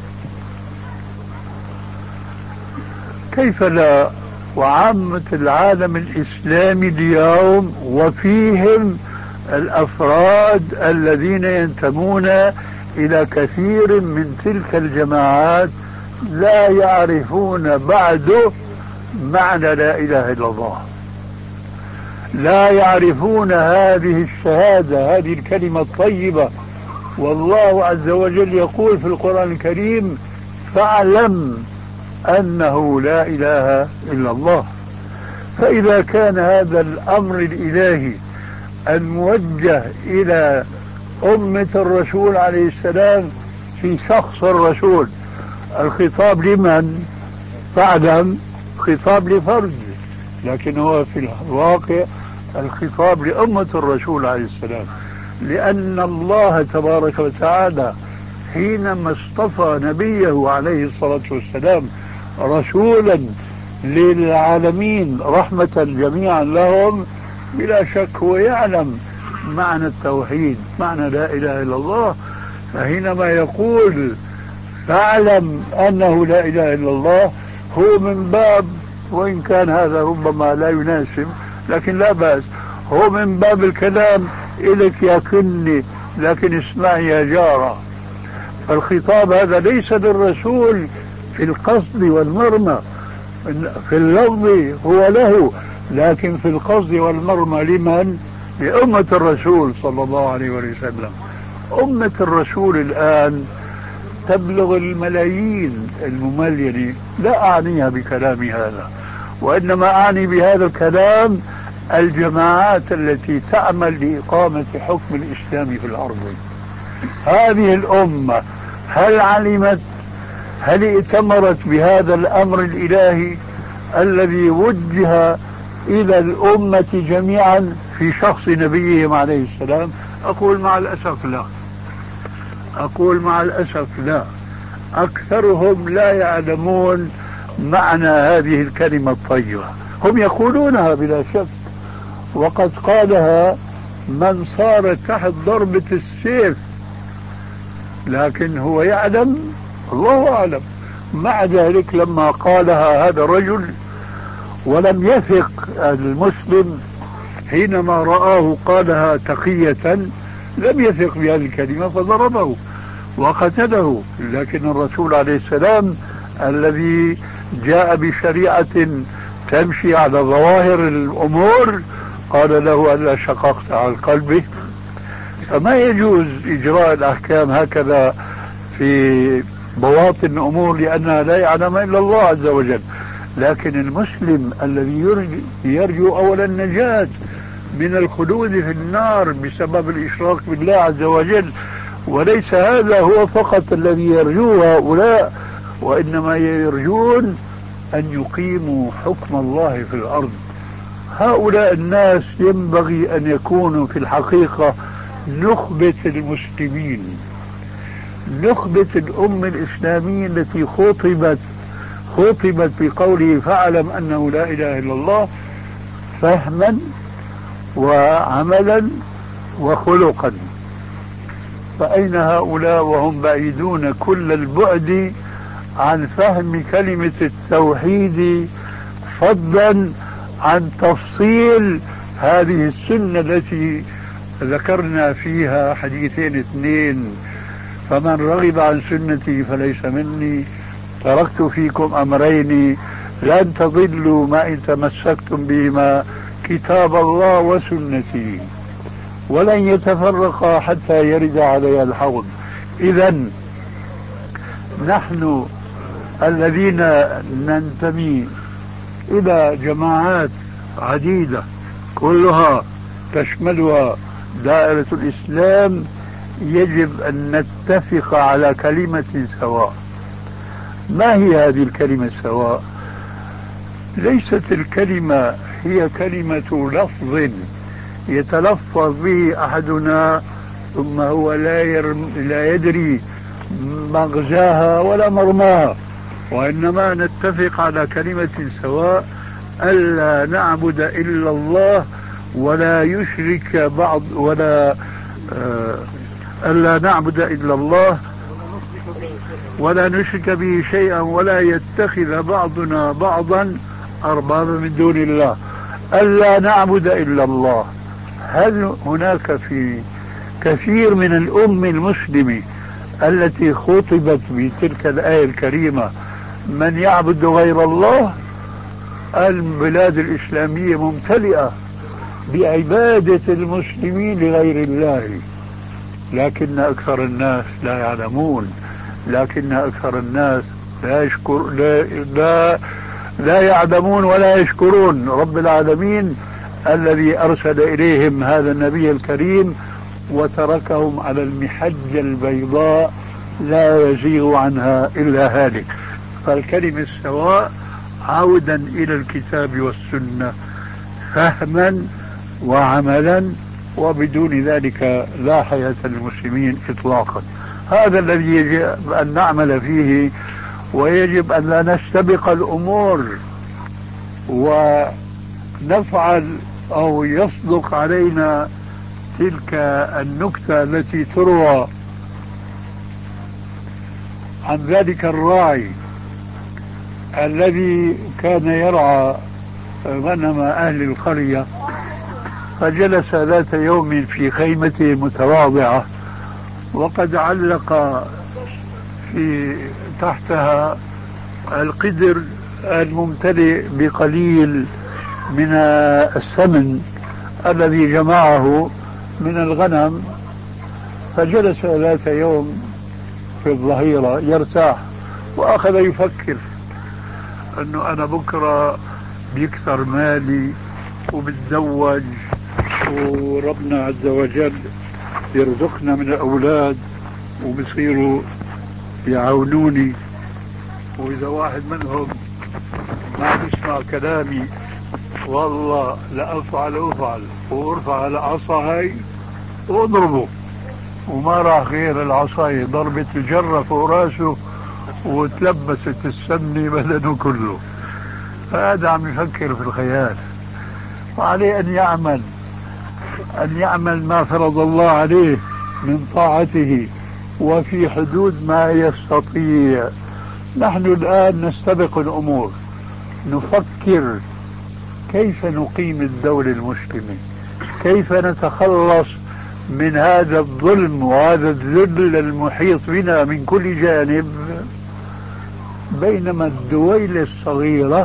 كيف لا؟ وعامة العالم الإسلامي اليوم وفيهم الأفراد الذين ينتمون إلى كثير من تلك الجماعات لا يعرفون بعد معنى لا إله إلا الله، لا يعرفون هذه الشهادة، هذه الكلمة الطيبة. والله عز وجل يقول في القرآن الكريم: فاعلم أنه لا إله إلا الله. فإذا كان هذا الأمر الإلهي الموجه إلى أمة الرسول عليه السلام في شخص الرسول، الخطاب لمن؟ فاعلم، خطاب لفرد، لكن هو في الواقع الخطاب لأمة الرسول عليه السلام، لأن الله تبارك وتعالى حينما اصطفى نبيه عليه الصلاة والسلام رسولا للعالمين رحمة جميعا لهم، بلا شك هو يعلم معنى التوحيد، معنى لا إله إلا الله. فحينما يقول فاعلم أنه لا إله إلا الله، هو من باب، وإن كان هذا ربما لا يناسب لكن لا بأس، هو من باب الكلام إليك يا كني لكن اسمعي يا جارة. فالخطاب هذا ليس للرسول في القصد والمرمى، في اللفظ هو له، لكن في القصد والمرمى لمن؟ لأمة الرسول صلى الله عليه وسلم. أمة الرسول الآن تبلغ الملايين المملينة، لا أعنيها بكلامي هذا، وإنما أعني بهذا الكلام الجماعات التي تعمل لإقامة حكم الإسلام في الأرض. هذه الأمة هل علمت، هل ائتمرت بهذا الأمر الإلهي الذي وجه إلى الأمة جميعا في شخص نبيهم عليه السلام؟ أقول مع الأسف لا، أقول مع الأسف لا. أكثرهم لا يعلمون معنى هذه الكلمة الطيبة، هم يقولونها بلا شك، وقد قالها من صار تحت ضربة السيف، لكن هو يعلم، الله أعلم. مع ذلك لما قالها هذا الرجل ولم يثق المسلم حينما رآه قالها تقية، لم يثق بهذه الكلمة فضربه وقتله. لكن الرسول عليه السلام الذي جاء بشريعة تمشي على ظواهر الأمور قال له ألا شققت عن قلبه. فما يجوز إجراء الأحكام هكذا في بواطن الأمور لأنها لا يعلم إلا الله عز وجل. لكن المسلم الذي يرجو أولا النجاة من الخلود في النار بسبب الإشراك بالله عز وجل، وليس هذا هو فقط الذي يرجوه هؤلاء، وإنما يرجون أن يقيموا حكم الله في الأرض. هؤلاء الناس ينبغي أن يكونوا في الحقيقة نخبة المسلمين، نخبة الأمة الإسلامية التي خطبت بقوله فاعلم أنه لا إله إلا الله، فهما وعملا وخلقا. فأين هؤلاء وهم بعيدون كل البعد عن فهم كلمة التوحيد، فضلا عن تفصيل هذه السنة التي ذكرنا فيها حديثين اثنين: فمن رغب عن سنتي فليس مني، تركت فيكم أمرين لن تضلوا ما إن تمسكتم بهما، كتاب الله وسنتي، ولن يتفرقا حتى يرد علي الحوض. إذن نحن الذين ننتمي إلى جماعات عديدة كلها تشملها دائرة الإسلام يجب أن نتفق على كلمة سواء. ما هي هذه الكلمة السواء؟ ليست الكلمة هي كلمة لفظ يتلفظ به أحدنا ثم هو لا يدري مغزاها ولا مرماها، وإنما نتفق على كلمة سواء: ألا نعبد إلا الله ولا يشرك بعض ألا نعبد إلا الله ولا نشرك به شيئا ولا يتخذ بعضنا بعضا أربابا من دون الله. ألا نعبد إلا الله. هل هناك في كثير من الأمة المسلمة التي خطبت بتلك الآية الكريمة من يعبد غير الله؟ البلاد الإسلامية ممتلئة بعبادة المسلمين لغير الله، لكن أكثر الناس لا يعلمون، لكن أكثر الناس لا يعلمون ولا يشكرون رب العالمين الذي أرسل إليهم هذا النبي الكريم وتركهم على المحجة البيضاء لا يزيغ عنها إلا هالك. فالكلمة السواء عودا إلى الكتاب والسنة فهما وعملا، وبدون ذلك لا حياة للمسلمين إطلاقا. هذا الذي يجب أن نعمل فيه، ويجب أن لا نستبق الأمور ونفعل أو يصدق علينا تلك النكتة التي تروى عن ذلك الراعي الذي كان يرعى غنم أهل القرية، فجلس ذات يوم في خيمته المتواضعة وقد علق في تحتها القدر الممتلئ بقليل من السمن الذي جمعه من الغنم. فجلس ذات يوم في الظهيرة يرتاح وأخذ يفكر أنه أنا بكرة بيكثر مالي وبتزوج وربنا عز وجل يرزقنا من الأولاد وبصيروا يعاونوني، وإذا واحد منهم ما بيسمع كلامي والله لأفعل وارفع العصا هاي واضربه، وما راح غير العصاية ضربة الجرة فوق راسه وتلبست السمنة بدنه كله. فهذا عم يفكر في الخيال، وعليه أن يعمل ما فرض الله عليه من طاعته وفي حدود ما يستطيع. نحن الآن نستبق الأمور، نفكر كيف نقيم الدولة المسلمة، كيف نتخلص من هذا الظلم وهذا الذل المحيط بنا من كل جانب، بينما الدويلة الصغيرة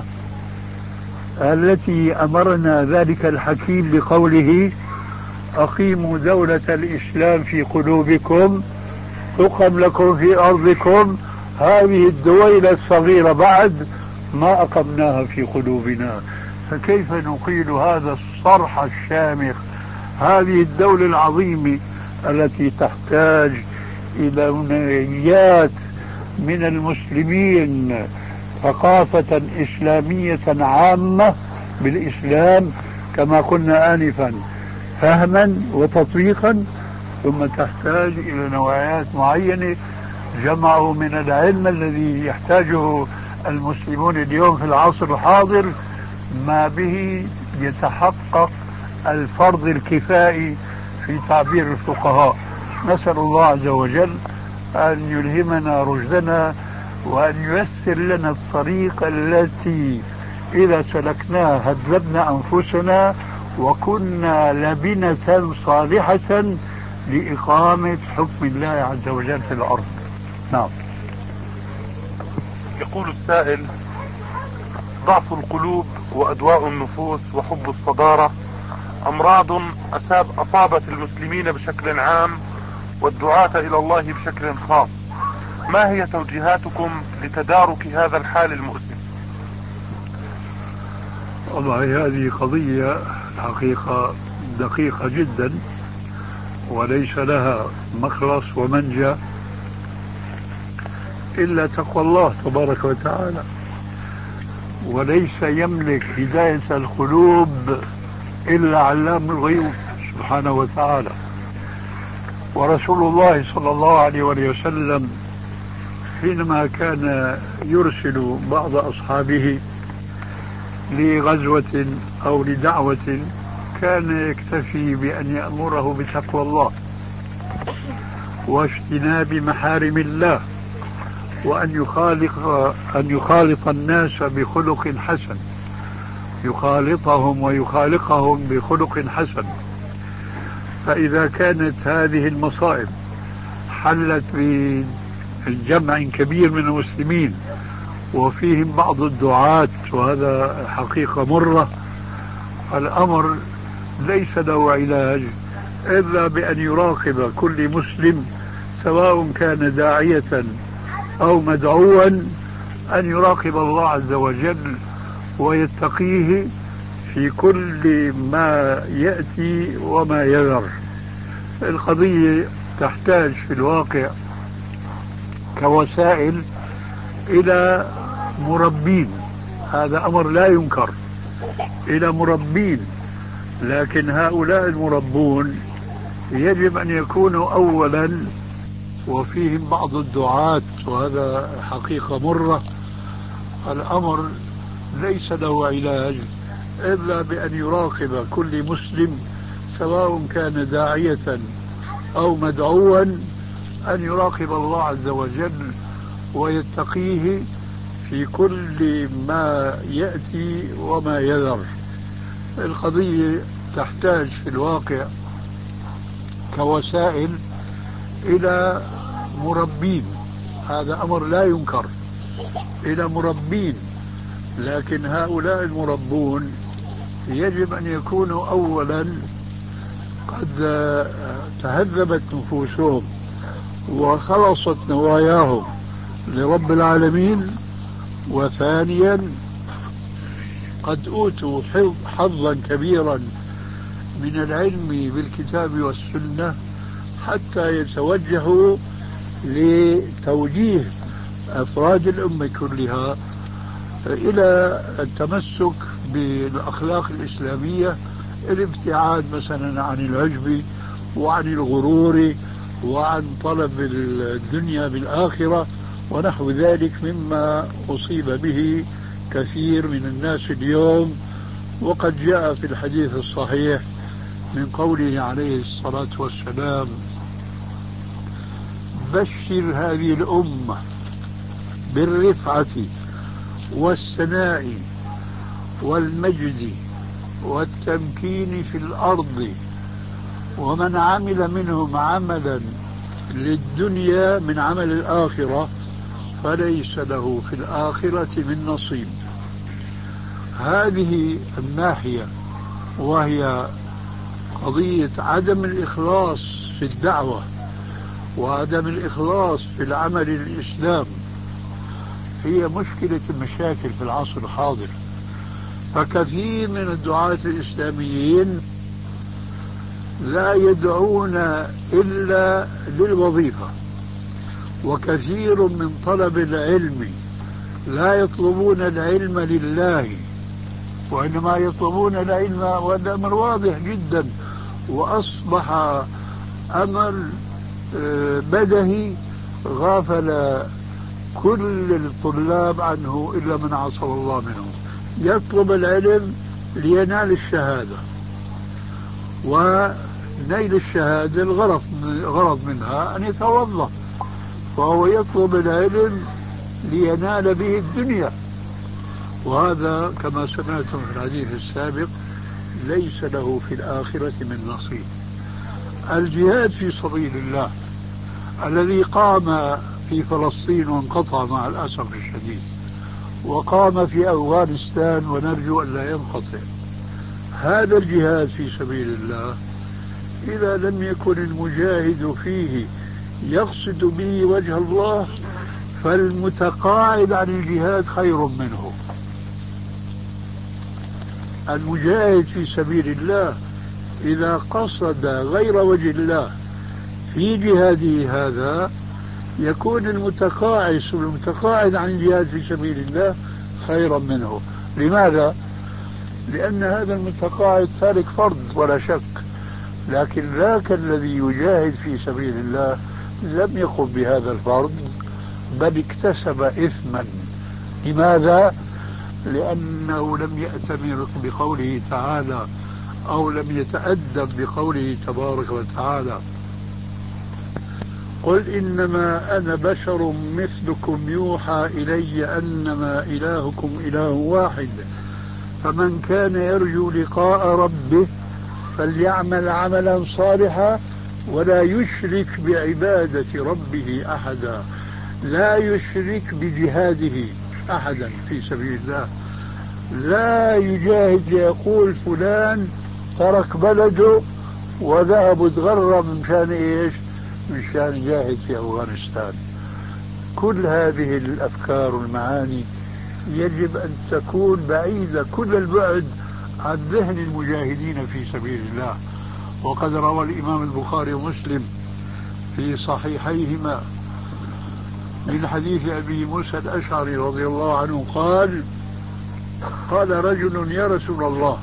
التي أمرنا ذلك الحكيم بقوله أقيموا دولة الإسلام في قلوبكم تقم لكم في أرضكم، هذه الدويلة الصغيرة بعد ما أقمناها في قلوبنا، فكيف نقيل هذا الصرح الشامخ، هذه الدولة العظيمة التي تحتاج إلى ونيات من المسلمين، ثقافة إسلامية عامة بالإسلام كما قلنا آنفا، فهما وتطبيقا، ثم تحتاج إلى نوعيات معينة جمعوا من العلم الذي يحتاجه المسلمون اليوم في العصر الحاضر، ما به يتحقق الفرض الكفائي في تعبير الفقهاء. نسأل الله عز وجل أن يلهمنا رشدنا وأن ييسر لنا الطريق التي إذا سلكناها هذبنا أنفسنا وكنا لبنة صالحة لإقامة حكم الله عز وجل في الأرض. نعم. يقول السائل: ضعف القلوب وأدواء النفوس وحب الصدارة أمراض أصابت المسلمين بشكل عام والدعاة إلى الله بشكل خاص، ما هي توجيهاتكم لتدارك هذا الحال المؤسف؟ والله هذه قضية حقيقة دقيقة جدا وليس لها مخلص ومنجى إلا تقوى الله تبارك وتعالى، وليس يملك هداية القلوب إلا علام الغيوب سبحانه وتعالى. ورسول الله صلى الله عليه وسلم حينما كان يرسل بعض أصحابه لغزوة أو لدعوة كان يكتفي بأن يأمره بتقوى الله واجتناب محارم الله وأن يخالط الناس بخلق حسن، يخالطهم ويخالقهم بخلق حسن. فإذا كانت هذه المصائب حلت بجمع كبير من المسلمين وفيهم بعض الدعاة، وهذا حقيقة مرة، الأمر ليس له علاج إلا بأن يراقب كل مسلم سواء كان داعية أو مدعوا أن يراقب الله عز وجل ويتقيه في كل ما يأتي وما يذر. القضية تحتاج في الواقع كوسائل إلى مربين، هذا أمر لا ينكر، إلى مربين، لكن هؤلاء المربون يجب أن يكونوا أولا وفيهم بعض الدعاة، وهذا حقيقة مرة. الأمر ليس له علاج إلا بأن يراقب كل مسلم سواء كان داعية أو مدعوا أن يراقب الله عز وجل ويتقيه في كل ما يأتي وما يذر. القضية تحتاج في الواقع كوسائل إلى مربين، هذا أمر لا ينكر، إلى مربين، لكن هؤلاء المربون يجب أن يكونوا أولا قد تهذبت نفوسهم وخلصت نواياهم لرب العالمين، وثانيا قد أوتوا حظا كبيرا من العلم بالكتاب والسنة حتى يتوجهوا لتوجيه أفراد الأمة كلها إلى التمسك بالأخلاق الإسلامية، الابتعاد مثلا عن العجب وعن الغرور وعن طلب الدنيا بالآخرة ونحو ذلك مما أصيب به كثير من الناس اليوم. وقد جاء في الحديث الصحيح من قوله عليه الصلاة والسلام: بشر هذه الأمة بالرفعة والسناء والمجد والتمكين في الأرض، ومن عمل منهم عملا للدنيا من عمل الآخرة فليس له في الآخرة من نصيب. هذه الناحية وهي قضية عدم الإخلاص في الدعوة وعدم الإخلاص في العمل الإسلام هي مشكلة المشاكل في العصر الحاضر. فكثير من الدعاة الإسلاميين لا يدعون إلا للوظيفة، وكثير من طلب العلم لا يطلبون العلم لله وإنما يطلبون العلم، وهذا أمر واضح جدا وأصبح أمر بدهي غافل كل الطلاب عنه إلا من عصى الله منهم. يطلب العلم لينال الشهادة، ونيل الشهادة الغرض منها أن يتوظف، فهو يطلب العلم لينال به الدنيا، وهذا كما سمعتم في الحديث السابق ليس له في الآخرة من نصيب. الجهاد في سبيل الله الذي قام في فلسطين وانقطع مع الأسف الشديد، وقام في أفغانستان ونرجو أن لا ينقطع، هذا الجهاد في سبيل الله إذا لم يكن المجاهد فيه يقصد به وجه الله فالمتقاعد عن الجهاد خير منه. المجاهد في سبيل الله إذا قصد غير وجه الله في جهاده هذا يكون المتقاعد عن الجهاد في سبيل الله خيرا منه. لماذا؟ لأن هذا المتقاعد تارك فرض ولا شك، لكن ذاك الذي يجاهد في سبيل الله لم يقم بهذا الفرض بل اكتسب إثما. لماذا؟ لأنه لم يأتمر بقوله تعالى أو لم يتأدب بقوله تبارك وتعالى: قل إنما أنا بشر مثلكم يوحى إلي أنما إلهكم إله واحد فمن كان يرجو لقاء ربه فليعمل عملا صالحا ولا يشرك بعبادة ربه أحدا. لا يشرك بجهاده أحدا في سبيل الله، لا يجاهد ليقول فلان ترك بلده وذهب وتغرب من شان إيش؟ من شان يجاهد في أفغانستان. كل هذه الأفكار والمعاني يجب أن تكون بعيدة كل البعد عن ذهن المجاهدين في سبيل الله. وقد روى الإمام البخاري ومسلم في صحيحيهما من حديث أبي موسى الأشعري رضي الله عنه قال رجل: يا رسول الله،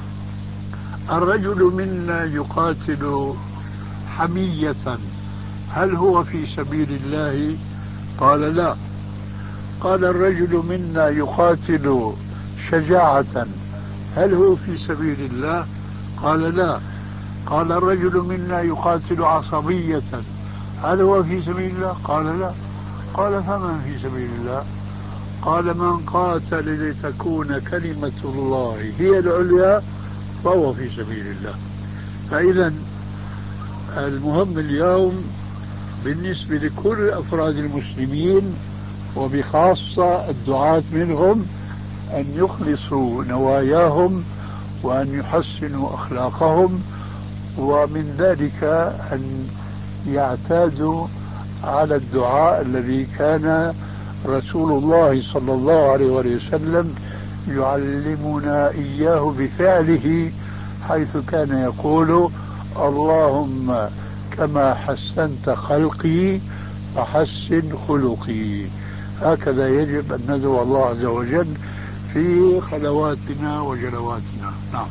الرجل منا يقاتل حمية هل هو في سبيل الله؟ قال لا. قال الرجل منا يقاتل شجاعة، هل هو في سبيل الله؟ قال لا. قال الرجل منا يقاتل عصبية، هل هو في سبيل الله؟ قال لا. قال فمن في سبيل الله؟ قال من قاتل لتكون كلمة الله هي العليا فهو في سبيل الله. فإذا المهم اليوم بالنسبة لكل أفراد المسلمين وبخاصة الدعاة منهم أن يخلصوا نواياهم وأن يحسنوا أخلاقهم، ومن ذلك أن يعتادوا على الدعاء الذي كان رسول الله صلى الله عليه وسلم يعلمنا إياه بفعله، حيث كان يقول اللهم كما حسنت خلقي فحسن خلقي. هكذا يجب أن ندعو الله عز وجل في خلواتنا وجلواتنا. نعم.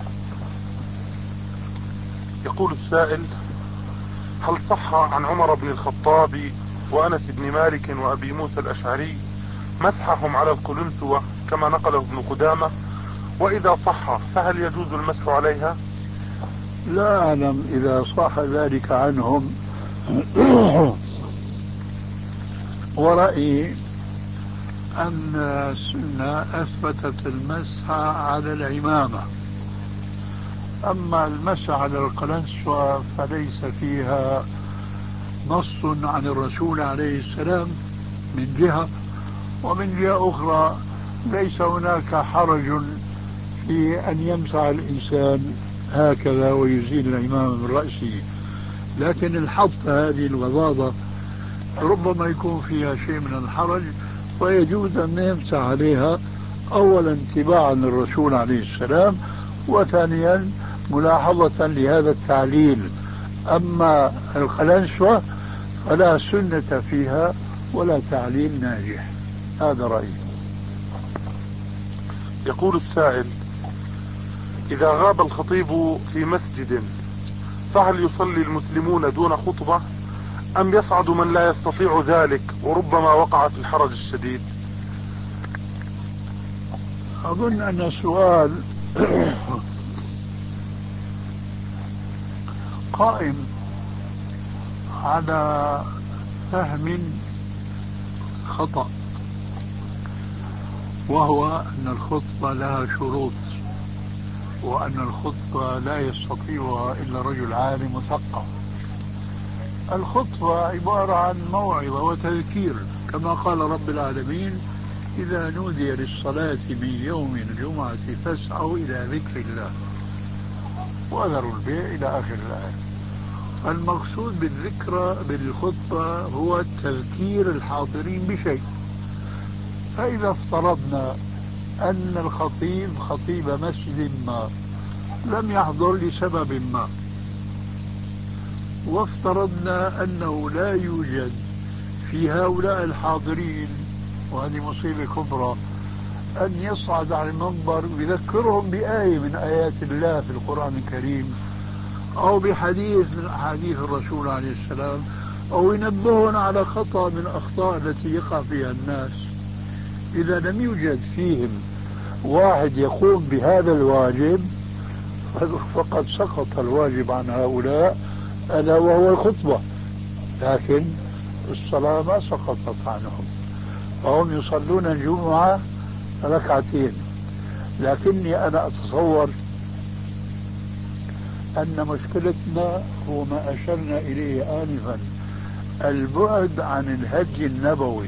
يقول السائل: هل صح عن عمر بن الخطاب وأنس بن مالك وأبي موسى الأشعري مسحهم على القلنسوة كما نقله ابن قدامة؟ وإذا صح فهل يجوز المسح عليها؟ لا أعلم إذا صح ذلك عنهم. ورأيي أن السنة أثبتت المسح على العمامة، أما المسح على القلنسوة فليس فيها نص عن الرسول عليه السلام من جهة، ومن جهة أخرى ليس هناك حرج في أن يمسح الإنسان هكذا ويزيل العمامة من رأسه، لكن الحط هذه الغضاضة ربما يكون فيها شيء من الحرج، ويجوز أن يمسح عليها أولا اتباعا للرسول عليه السلام، وثانيا ملاحظة لهذا التعليل. أما القلنسوة فلا سنة فيها ولا تعليل ناجح. هذا رأيي. يقول السائل: إذا غاب الخطيب في مسجد فهل يصلي المسلمون دون خطبة أم يصعد من لا يستطيع ذلك وربما وقع في الحرج الشديد؟ أظن أن السؤال قائم على فهم خطأ، وهو أن الخطبة لها شروط، وأن الخطبة لا يستطيعها إلا رجل عالم مثقف. الخطبة عبارة عن موعظة وتذكير، كما قال رب العالمين: إذا نودي للصلاة من يوم الجمعة فاسعوا إلى ذكر الله وذروا البيع إلى آخر الآية. المقصود بالذكرى بالخطبة هو تذكير الحاضرين بشيء. فإذا افترضنا أن الخطيب خطيب مسجد ما لم يحضر لسبب ما، وافترضنا أنه لا يوجد في هؤلاء الحاضرين، وهذه مصيبة كبرى، أن يصعد على المنبر ويذكرهم بآية من آيات الله في القرآن الكريم أو بحديث من أحاديث الرسول عليه السلام، أو ينبهون على خطأ من الأخطاء التي يقع فيها الناس. إذا لم يوجد فيهم واحد يقوم بهذا الواجب فقد سقط الواجب عن هؤلاء، ألا وهو الخطبة. لكن الصلاة ما سقطت عنهم، فهم يصلون الجمعة ركعتين. لكني أنا أتصور أن مشكلتنا هو ما أشرنا إليه آنفا، البعد عن الهدي النبوي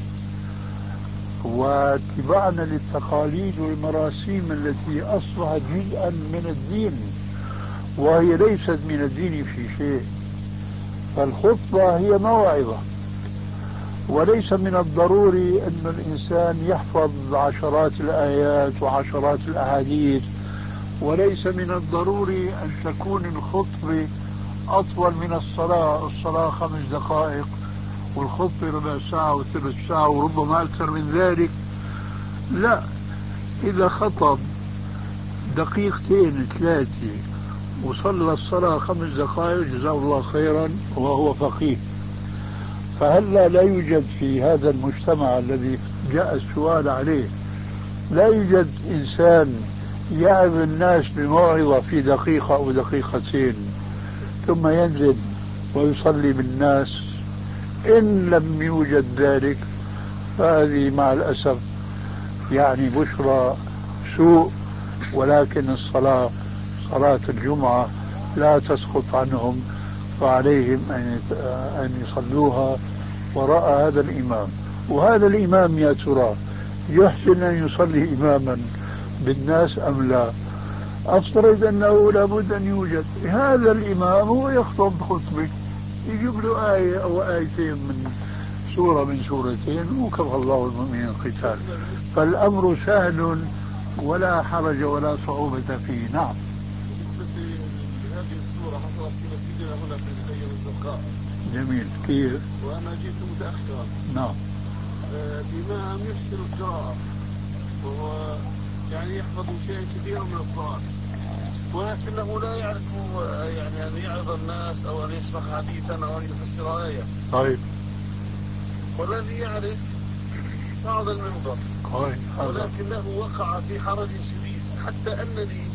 واتباعنا للتقاليد والمراسيم التي أصبحت جزءا من الدين وهي ليست من الدين في شيء. فالخطبة هي موعظة، وليس من الضروري أن الإنسان يحفظ عشرات الآيات وعشرات الأحاديث، وليس من الضروري أن تكون الخطبة أطول من الصلاة 5 دقائق والخطبة ربع ساعة وثلث ساعة وربما أكثر من ذلك. لا، إذا خطب 2 3 وصلى الصلاة 5 دقائق جزاه الله خيرا وهو فقيه. فهلا لا يوجد في هذا المجتمع الذي جاء السؤال عليه، لا يوجد إنسان يعظ الناس بموعظة في دقيقة أو دقيقتين ثم ينزل ويصلي بالناس؟ إن لم يوجد ذلك فهذه مع الأسف يعني بشرى سوء، ولكن الصلاة صلاة الجمعة لا تسقط عنهم، فعليهم أن يصلوها وراء هذا الإمام. وهذا الإمام يا ترى يحسن أن يصلي إماما بالناس أم لا؟ أفترض أنه لابد أن يوجد هذا الإمام، هو يخطب خطبة يجيب له آية أو آيتين من سورة من سورتين وكفى الله المؤمنين القتال، فالأمر سهل ولا حرج ولا صعوبة فيه. نعم. بالنسبة لهذه السورة حصلت في مسجدنا هنا في أيام الزرقاء. جميل. كيف؟ وأنا جئت متأخرا. نعم. الإمام يحسن القراءة وهو يعني يحفظ شيئا كثيرا من القرآن، ولكنه لا يعرف يعني أن يعظ الناس أو أن يشرح حديثا أو أن يفسر آية. طيب. والذي يعرف صعد المنبر، ولكنه وقع في حرج شديد حتى أنني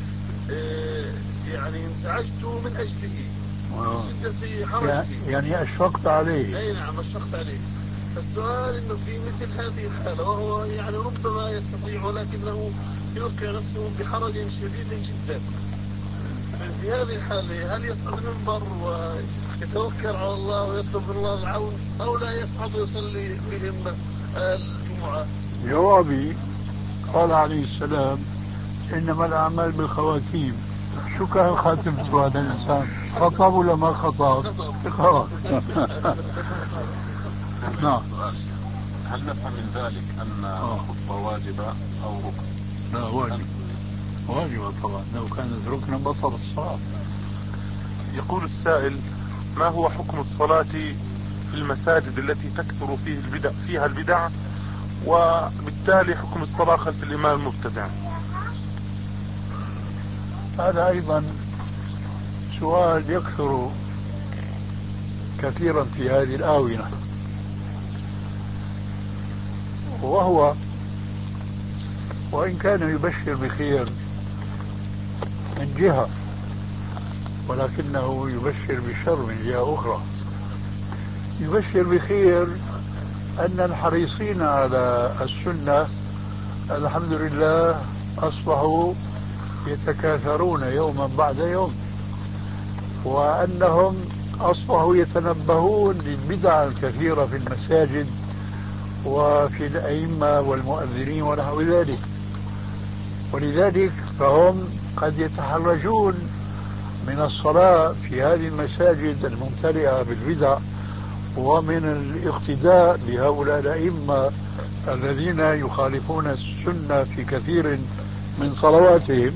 يعني انزعجت من أجله شدة حرجه. يعني أشفقت عليه. أي نعم أشفقت عليه. فالسؤال إنه في مثل هذه الحالة وهو يعني ربما يستطيع ولكنه يوقع نفسه بحرج شديد جدا، في هذه الحالة هل يصعد المنبر ويتوكل على الله ويطلب من الله العون أو لا يصعد ويصلي بهم الجمعة؟ جوابي قال عليه السلام إنما الأعمال بالخواتيم. شو كان خاتمته هذا الإنسان؟ خطب ولا ما خطب؟ خلاص. نعم. هل نفهم من ذلك أن الخطبة واجبة أو ركن؟ لا، واجبة طبعا، لو كانت ركنا بطل الصلاة. يقول السائل: ما هو حكم الصلاة في المساجد التي تكثر فيها البدع، وبالتالي حكم الصلاة خلف الإمام المبتدع؟ هذا أيضا سؤال يكثر كثيرا في هذه الآونة، وهو وإن كان يبشر بخير من جهة، ولكنه يبشر بشر من جهة أخرى. يبشر بخير أن الحريصين على السنة الحمد لله أصبحوا يتكاثرون يوما بعد يوم، وأنهم أصبحوا يتنبهون للبدع الكثيرة في المساجد وفي الأئمة والمؤذنين ونحو ذلك، ولذلك فهم قد يتحرجون من الصلاة في هذه المساجد الممتلئة بالبدع ومن الاقتداء بهؤلاء الأئمة الذين يخالفون السنة في كثير من صلواتهم.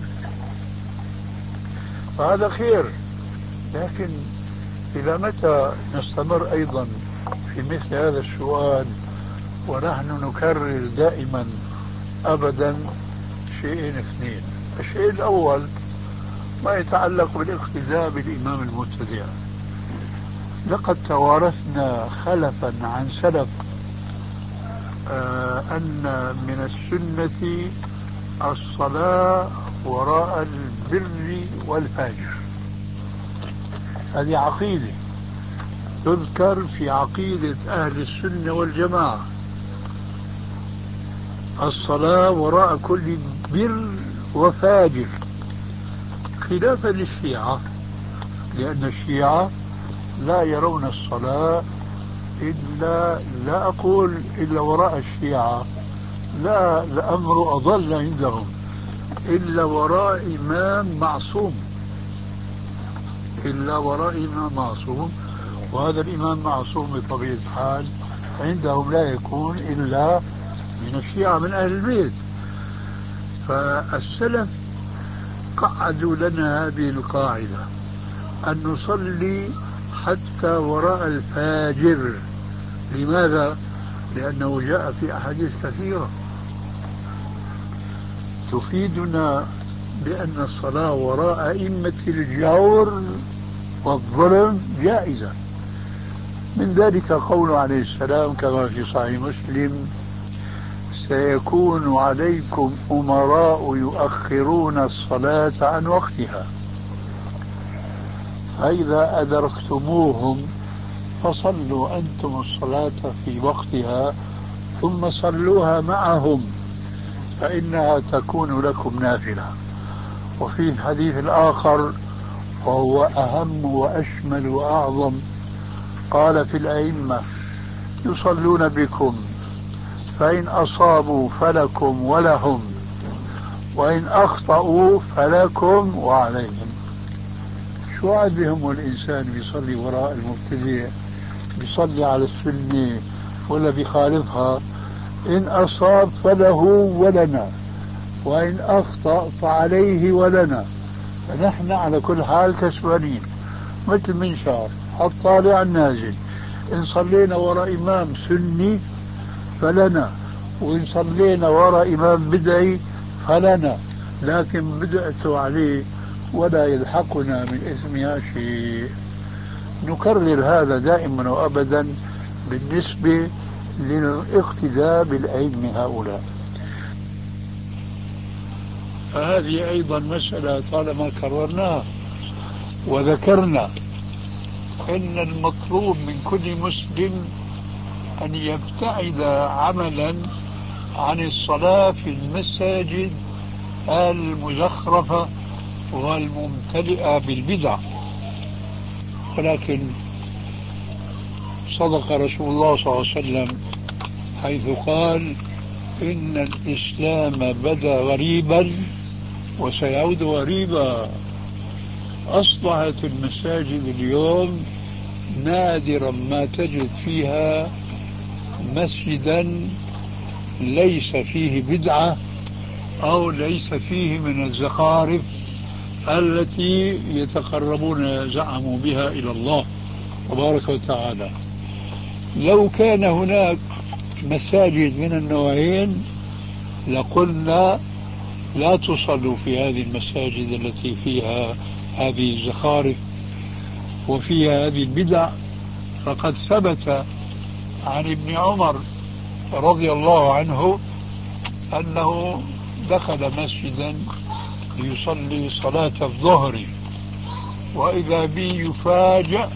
فهذا خير، لكن إلى متى نستمر أيضا في مثل هذا السؤال ونحن نكرر دائما أبدا شيئين اثنين؟ الشيء الأول ما يتعلق بالاقتداء بالإمام المبتدع. لقد توارثنا خلفا عن سلف أن من السنة الصلاة وراء البر والفاجر. هذه عقيدة تذكر في عقيدة أهل السنة والجماعة، الصلاة وراء كل بر وفاجر، خلافا للشيعة، لأن الشيعة لا يرون الصلاة إلا، لا أقول إلا وراء الشيعة، لا، الأمر أضل عندهم، إلا وراء إمام معصوم، إلا وراء إمام معصوم. وهذا الإمام معصوم بطبيعة الحال عندهم لا يكون إلا من الشيعة من أهل البيت. فالسلف قعدوا لنا هذه القاعدة أن نصلي حتى وراء الفاجر. لماذا؟ لأنه جاء في أحاديث كثيرة تفيدنا بأن الصلاة وراء، أئمة الجور والظلم جائزة. من ذلك قوله عليه السلام كما في صحيح مسلم: سيكون عليكم أمراء يؤخرون الصلاة عن وقتها، فإذا أدركتموهم فصلوا أنتم الصلاة في وقتها ثم صلوها معهم فإنها تكون لكم نافلة. وفي الحديث الآخر وهو أهم وأشمل وأعظم قال: في الأئمة يصلون بكم فإن أصابوا فلكم ولهم وإن أخطأوا فلكم وعليهم. شو عاد بهم الإنسان بيصلي وراء المبتدئ، بيصلي على السنة ولا بيخالفها؟ إن أصاب فله ولنا وإن أخطأ فعليه ولنا، فنحن على كل حال كسبانين مثل منشار الطالع النازل. إن صلينا وراء إمام سني فلنا، وإن صلينا وراء إمام بدعي فلنا، لكن بدعت عليه ولا يلحقنا من اسمها شيء. نكرر هذا دائما وأبدا بالنسبة للاقتداء بالأئمة هؤلاء. فهذه أيضا مسألة طالما كررناها وذكرنا إن المطلوب من كل مسلم أن يبتعد عملا عن الصلاة في المساجد المزخرفة والممتلئة بالبدع. ولكن صدق رسول الله صلى الله عليه وسلم حيث قال: إن الإسلام بدأ غريبا وسيعود غريبا. أصبحت المساجد اليوم نادرا ما تجد فيها مسجدا ليس فيه بدعة أو ليس فيه من الزخارف التي يتقربون زعموا بها إلى الله تبارك وتعالى. لو كان هناك مساجد من النوعين لقلنا لا تصلوا في هذه المساجد التي فيها هذه الزخارف وفيها هذه البدع. فقد ثبت عن ابن عمر رضي الله عنه أنه دخل مسجدا ليصلي صلاة الظهر، وإذا به يفاجأ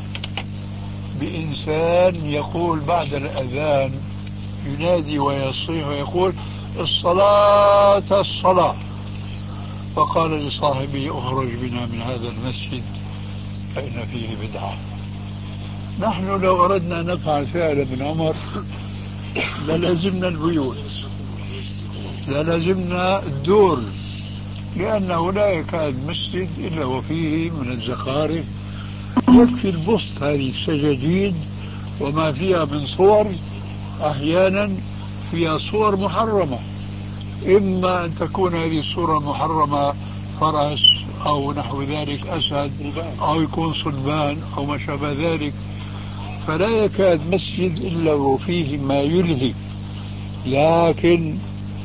بإنسان يقول بعد الأذان ينادي ويصيح ويقول: الصلاة الصلاة. فقال لصاحبه: اخرج بنا من هذا المسجد فإن فيه بدعة. نحن لو أردنا أن نفعل فعل ابن عمر للزمنا البيوت، للزمنا الدور، لأنه لا يكاد مسجد إلا وفيه من الزخارف. يكفي البسط هذه السجاجيد وما فيها من صور، أحيانا فيها صور محرمة، إما أن تكون هذه الصورة المحرمة فرس أو نحو ذلك، أسد، أو يكون صلبان أو ما شابه ذلك. فلا يكاد مسجد إلا وفيه ما يلهي. لكن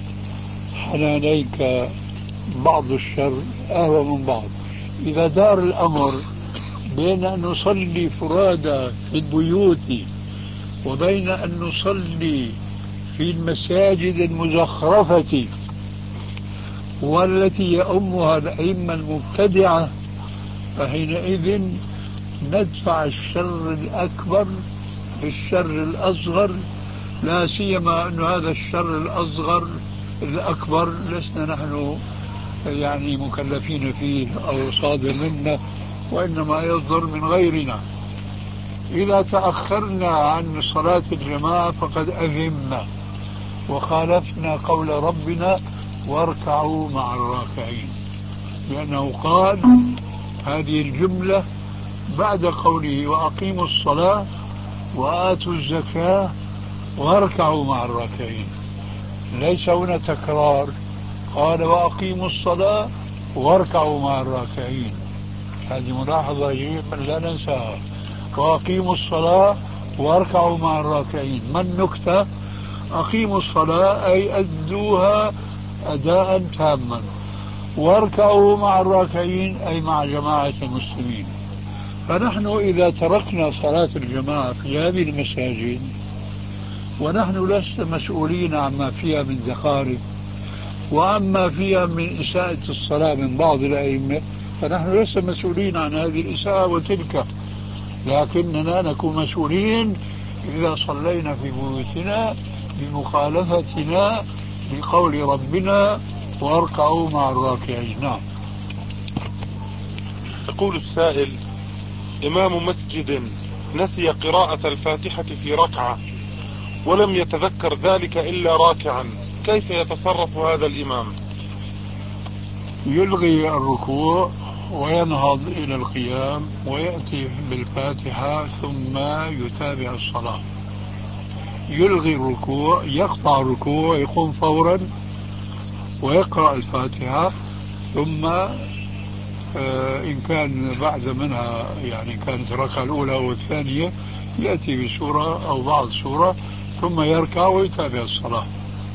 حنانيك بعض الشر أهوى من بعض. إذا دار الأمر بين أن نصلي فرادى في البيوت وبين أن نصلي في المساجد المزخرفة والتي يؤمها الأئمة المبتدعة، فحينئذ ندفع الشر الأكبر بالشر الأصغر، لا سيما أن هذا الشر الأصغر الأكبر لسنا نحن يعني مكلفين فيه أو صادر منا، وإنما يصدر من غيرنا. إذا تأخرنا عن صلاة الجماعة فقد أثمنا وخالفنا قول ربنا: واركعوا مع الراكعين، لأنه قال هذه الجملة بعد قوله: وأقيموا الصلاة وآتوا الزكاة واركعوا مع الراكعين. ليس هنا تكرار، قال: وأقيموا الصلاة واركعوا مع الراكعين. هذه ملاحظة يجب أن لا ننساها. وأقيموا الصلاة واركعوا مع الراكعين. ما النكتة؟ أقيموا الصلاة أي أدوها أداء تاما، واركعوا مع الراكعين أي مع جماعة المسلمين. فنحن إذا تركنا صلاة الجماعة في هذه المساجد ونحن لسنا مسؤولين عما فيها من زخارف وعما فيها من إساءة الصلاة من بعض الأئمة، فنحن لسنا مسؤولين عن هذه الإساءة وتلك، لكننا نكون مسؤولين إذا صلينا في بيوتنا بمخالفتنا لقول ربنا واركعوا مع الراكعين. نعم. يقول السائل: إمام مسجد نسي قراءة الفاتحة في ركعة ولم يتذكر ذلك إلا راكعا، كيف يتصرف هذا الإمام؟ يلغي الركوع وينهض إلى القيام ويأتي بالفاتحة ثم يتابع الصلاة. يلغي الركوع، يقطع الركوع، يقوم فورا ويقرأ الفاتحة، ثم إن كان بعد منها يعني كانت الركعة الأولى والثانية يأتي بسورة أو بعض سورة ثم يركع ويتابع الصلاة.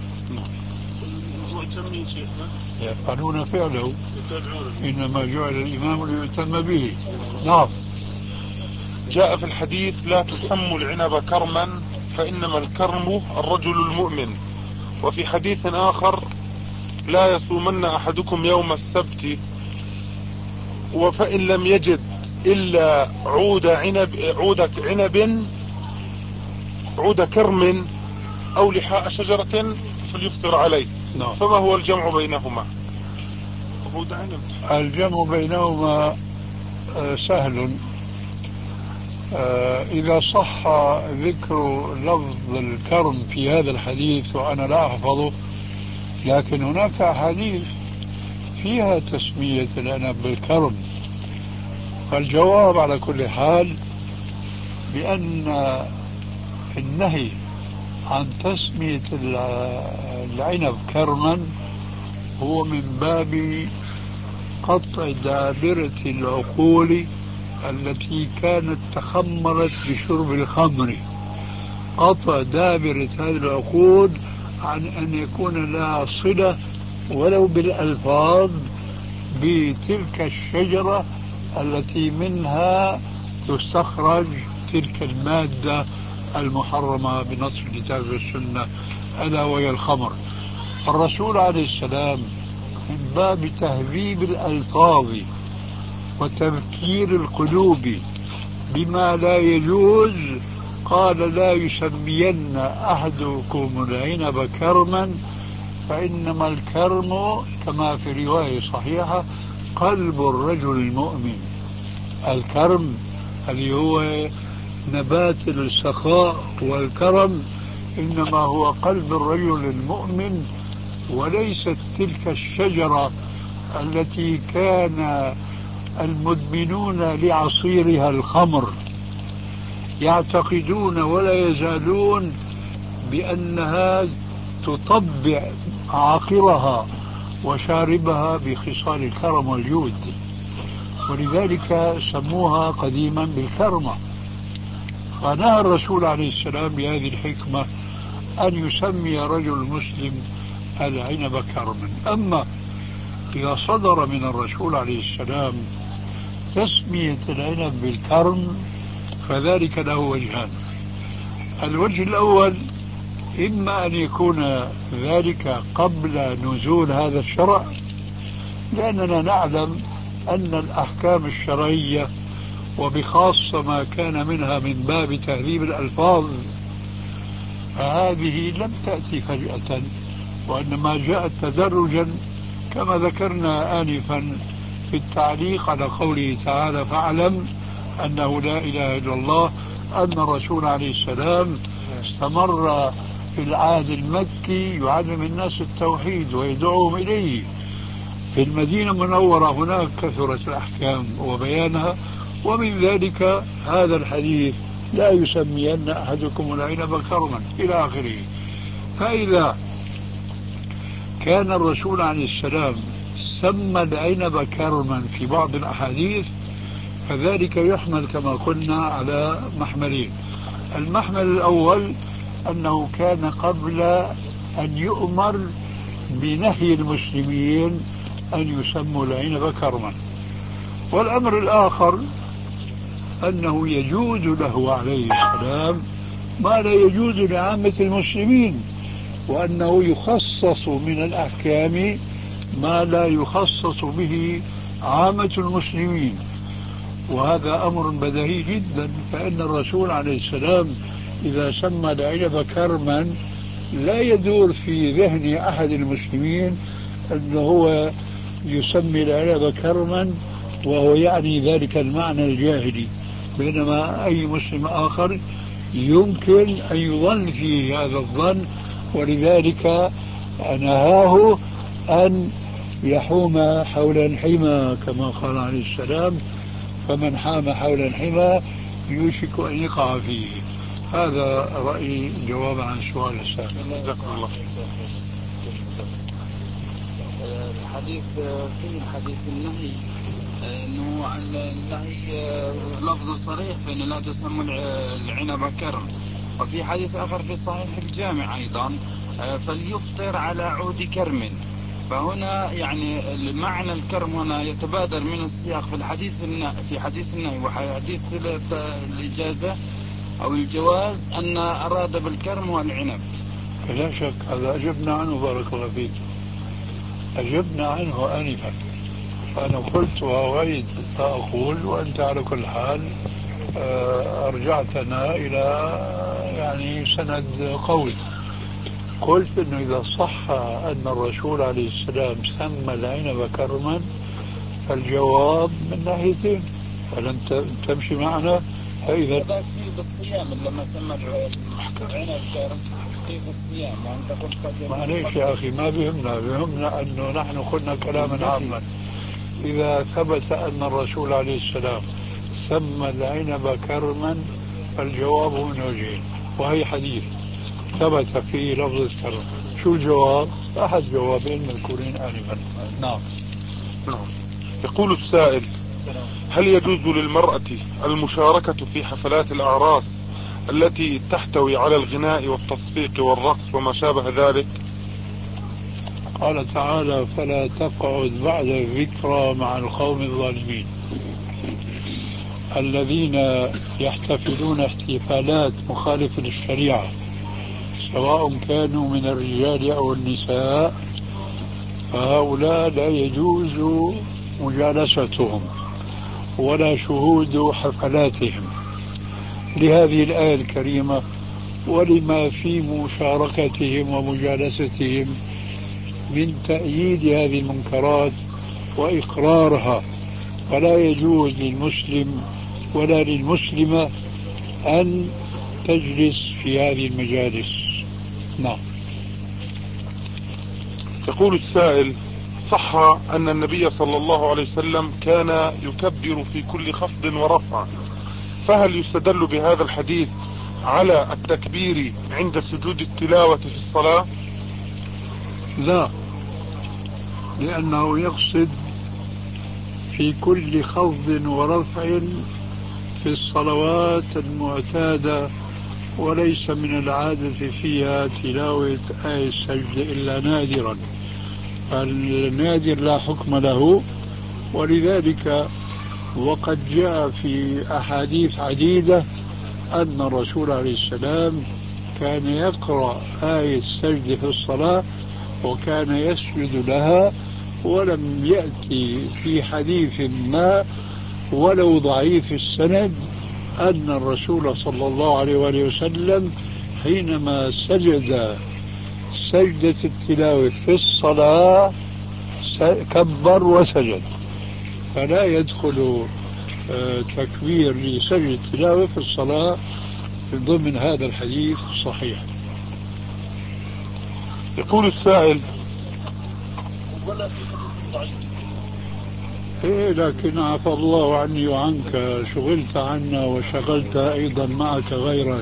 مؤتمين شيخنا يفعلون فعله، إنما جعل الإمام ليؤتم به. نعم. جاء في الحديث: لا تسموا العنب كرما فإنما الكرم الرجل المؤمن. وفي حديث آخر: لا يصومن أحدكم يوم السبت وفإن لم يجد إلا عود كرم أو لحاء شجرة فليفطر عليه. نعم. فما هو الجمع بينهما؟ الجمع بينهما سهل. إذا صح ذكر لفظ الكرم في هذا الحديث وأنا لا أحفظه، لكن هناك أحاديث فيها تسمية العنب بالكرم، فالجواب على كل حال بأن النهي عن تسمية العنب كرما هو من باب قطع دابرة العقول التي كانت تخمرت بشرب الخمر، قطع دابرة هذه العقول عن أن يكون لها صلة ولو بالألفاظ بتلك الشجرة التي منها تستخرج تلك المادة المحرمة بنص الكتاب والسنة ألا وهي الخمر. الرسول عليه السلام من باب تهذيب الألفاظ وتذكير القلوب بما لا يجوز قال: لا يسمين أحدكم العنب كرما فإنما الكرم كما في رواية صحيحة قلب الرجل المؤمن. الكرم اللي هو نبات السخاء والكرم إنما هو قلب الرجل المؤمن، وليست تلك الشجرة التي كان المدمنون لعصيرها الخمر يعتقدون ولا يزالون بأنها تطبع عاقرها وشاربها بخصال الكرم والجود، ولذلك سموها قديما بالكرمة. فنهى الرسول عليه السلام بهذه الحكمة أن يسمي رجل مسلم العنب كرما. أما إذا صدر من الرسول عليه السلام تسمية العنب بالكرم فذلك له وجهان. الوجه الأول إما أن يكون ذلك قبل نزول هذا الشرع، لأننا نعلم أن الأحكام الشرعية وبخاصة ما كان منها من باب تهذيب الألفاظ فهذه لم تأتي فجأة، وإنما جاءت تدرجا كما ذكرنا آنفا في التعليق على قوله تعالى: فاعلم أنه لا إله إلا الله، أن الرسول عليه السلام استمر في العهد المكي يعلم الناس التوحيد ويدعوهم إليه. في المدينة المنورة هناك كثرت الأحكام وبيانها، ومن ذلك هذا الحديث: لا يسمين أحدكم العنب كرما إلى آخره. فإذا كان الرسول عليه السلام سمى العنب كرما في بعض الأحاديث فذلك يحمل كما قلنا على محملين. المحمل الأول أنه كان قبل أن يؤمر بنهي المسلمين أن يسموا العنب كرما. والأمر الآخر أنه يجوز له عليه السلام ما لا يجوز لعامة المسلمين، وأنه يخصص من الأحكام ما لا يخصص به عامة المسلمين. وهذا أمر بديهي جدا، فإن الرسول عليه السلام إذا سمى العنب كرما لا يدور في ذهن أحد المسلمين أنه هو يسمي العنب كرما وهو يعني ذلك المعنى الجاهلي، بينما أي مسلم آخر يمكن أن يظن فيه هذا الظن، ولذلك نهاه أن يحوم حول الحمى كما قال عليه السلام: فمن حام حول الحمى يوشك أن يقع فيه. هذا رأيي جوابا عن السؤال السابق. جزاكم الله. الحديث فيه الحديث النهي انه النهي لفظ صريح فإن لا تسمى العنب كرم، وفي حديث آخر في صحيح الجامع أيضا فليفطر على عود كرم. فهنا يعني معنى الكرم هنا يتبادر من السياق في حديث النهي وحديث الإجازة أو الجواز أن أراد بالكرم والعنب. لا شك هذا أجبنا عنه، بارك الله فيك، أجبنا عنه آنفا. أنا قلت وأعيد أقول، وأنت على كل حال أرجعتنا إلى يعني سند قوي. قلت أنه إذا صح أن الرسول عليه السلام سمى العنب كرما فالجواب من ناحيتين، فلن تمشي معنا. فإذا في بالصيام لما سمى العنب كرم في الصيام وأنت قلت معليش يا أخي، ما بهمنا أنه نحن قلنا كلاما عاما. إذا ثبت أن الرسول عليه السلام سمى العنب كرما فالجواب من وجهين، وهي حديث ثبت فيه لفظ الكرم. شو الجواب؟ أحد جوابين مذكورين آنفا. نعم. يقول السائل: هل يجوز للمرأة المشاركة في حفلات الأعراس التي تحتوي على الغناء والتصفيق والرقص وما شابه ذلك؟ قال تعالى: فلا تقعد بعد الذكرى مع القوم الظالمين. الذين يحتفلون احتفالات مخالفة للشريعة سواء كانوا من الرجال أو النساء فهؤلاء لا يجوز مجالستهم ولا شهود حفلاتهم لهذه الآية الكريمة ولما في مشاركتهم ومجالستهم من تأييد هذه المنكرات وإقرارها. فلا يجوز للمسلم ولا للمسلمة أن تجلس في هذه المجالس. نعم. يقول السائل: صح أن النبي صلى الله عليه وسلم كان يكبر في كل خفض ورفع، فهل يستدل بهذا الحديث على التكبير عند سجود التلاوة في الصلاة؟ لا، لأنه يقصد في كل خفض ورفع في الصلوات المعتادة، وليس من العادة فيها تلاوة آية السجد إلا نادرا، فالنادر لا حكم له. ولذلك وقد جاء في أحاديث عديدة أن الرسول عليه السلام كان يقرأ آية السجد في الصلاة وكان يسجد لها، ولم يأتي في حديث ما ولو ضعيف السند أن الرسول صلى الله عليه وآله وسلم حينما سجد سجدة التلاوة في الصلاة كبر وسجد، فلا يدخل تكبير لسجد التلاوة في الصلاة ضمن هذا الحديث الصحيح. يقول السائل: إيه لكن عفى الله عني وعنك، شغلت عنا وشغلت أيضا معك غيرك.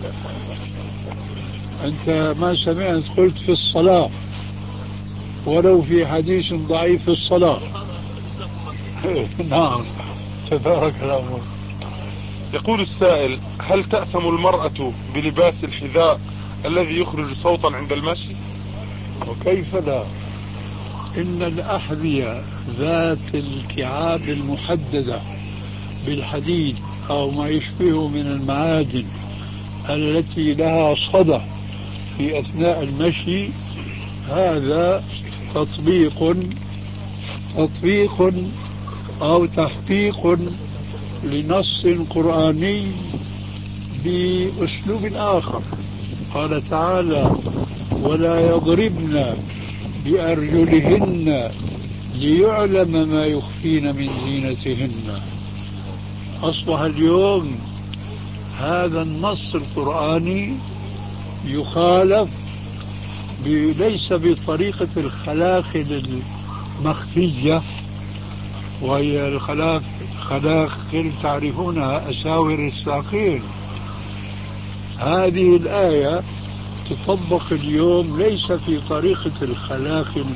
أنت ما سمعت قلت في الصلاة ولو في حديث ضعيف في الصلاة. نعم، تبارك الأمر. يقول السائل: هل تأثم المرأة بلباس الحذاء الذي يخرج صوتا عند المشي؟ وكيف لا؟ إن الأحذية ذات الكعاب المحددة بالحديد أو ما يشبهه من المعادن التي لها صدى في أثناء المشي، هذا تطبيق أو تحقيق لنص قرآني بأسلوب آخر. قال تعالى: ولا يضربن بأرجلهن ليعلم ما يخفين من زينتهن. أصبح اليوم هذا النص القرآني يخالف ليس بطريقة الخلاخل المخفية، وهي خلاخل تعرفونها، أساور الساقين. هذه الآية تطبق اليوم ليس في طريقة الخلاخل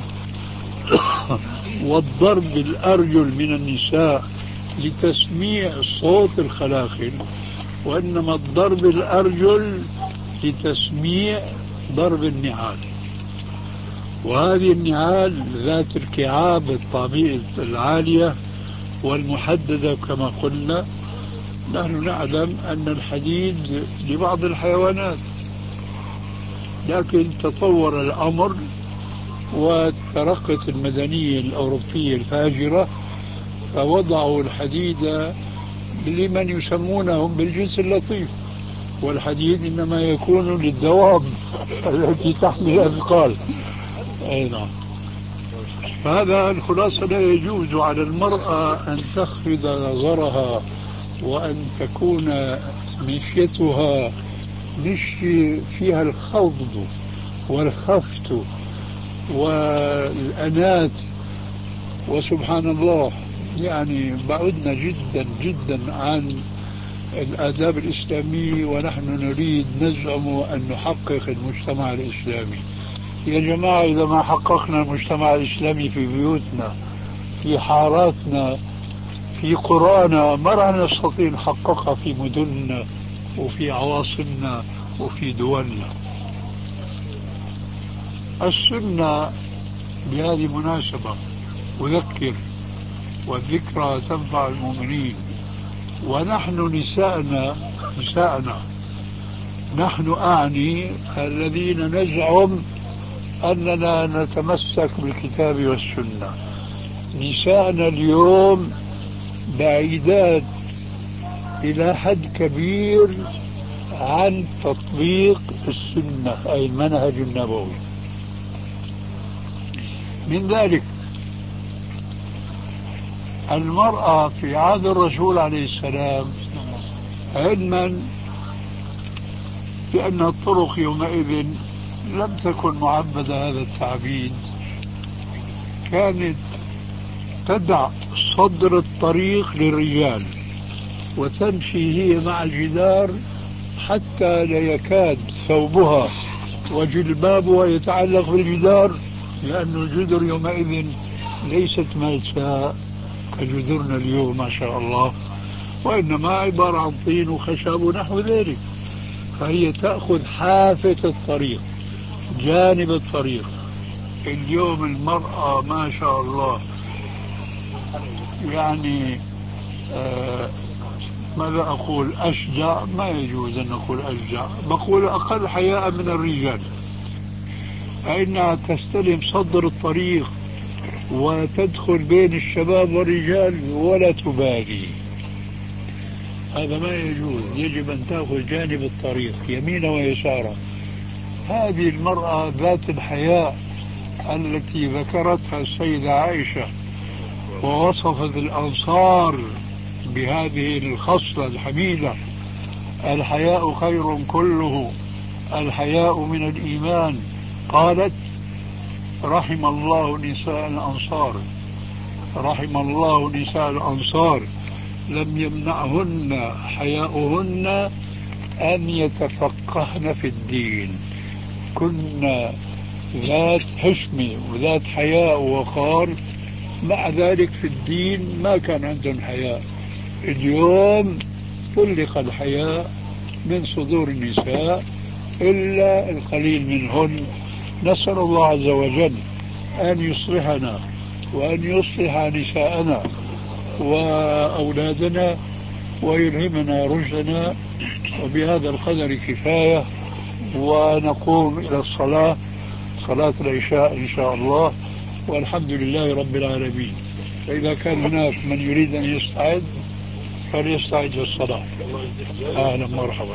والضرب الأرجل من النساء لتسميع صوت الخلاخل، وإنما الضرب الأرجل لتسميع ضرب النعال. وهذه النعال ذات الكعاب الطابئة العالية والمحددة كما قلنا. نحن نعلم أن الحديد لبعض الحيوانات، لكن تطور الأمر وترقت المدنية الأوروبية الفاجرة فوضعوا الحديد لمن يسمونهم بالجنس اللطيف، والحديد إنما يكون للدواب التي تحمل أثقال. أي نعم. فهذا الخلاصة: لا يجوز على المرأة أن تخفض نظرها وأن تكون مشيتها مشي فيها الخفض والخفت والأنات. وسبحان الله، يعني بعدنا جدا جدا عن الآداب الإسلامية، ونحن نريد نزعم أن نحقق المجتمع الإسلامي. يا جماعة، إذا ما حققنا المجتمع الإسلامي في بيوتنا، في حاراتنا، في قرانا، ما راح نستطيع نحققها في مدننا وفي عواصمنا وفي دولنا. السنة بهذه المناسبة أذكر، والذكرى تنفع المؤمنين. ونحن نساءنا نحن أعني الذين نزعم أننا نتمسك بالكتاب والسنة، نساءنا اليوم بعيدات إلى حد كبير عن تطبيق السنة أي المنهج النبوي. من ذلك المرأة في عهد الرسول عليه السلام، علما بأن الطرق يومئذ لم تكن معبدة هذا التعبيد، كانت تدع صدر الطريق للرجال وتمشي هي مع الجدار حتى لا يكاد ثوبها وجلبابها يتعلق بالجدار، لأن الجدر يومئذ ليست ملساء كجذورنا اليوم ما شاء الله، وإنما عبارة عن طين وخشب ونحو ذلك. فهي تأخذ حافة الطريق، جانب الطريق. اليوم المرأة ما شاء الله يعني ماذا أقول، أشجع، ما يجوز أن نقول أشجع، بقول أقل حياء من الرجال، فإنها تستلم صدر الطريق وتدخل بين الشباب والرجال ولا تبالي. هذا ما يجوز، يجب أن تأخذ جانب الطريق يمينا ويسارا. هذه المرأة ذات الحياء التي ذكرتها السيدة عائشة ووصفت الأنصار بهذه الخصلة الحميدة: الحياء خير كله، الحياء من الإيمان. قالت: رحم الله نساء الأنصار، رحم الله نساء الأنصار لم يمنعهن حياؤهن أن يتفقهن في الدين، كن ذات حشمة وذات حياء ووقار، مع ذلك في الدين ما كان عندهم حياء. اليوم طلق الحياء من صدور النساء إلا القليل منهن. نسأل الله عز وجل أن يصلحنا وأن يصلح نساءنا وأولادنا ويلهمنا رشدنا. وبهذا القدر كفاية، ونقوم إلى الصلاة، صلاة العشاء إن شاء الله، والحمد لله رب العالمين. فإذا كان هناك من يريد أن يستعد فليستعد للصلاة. أهلا مرحبا.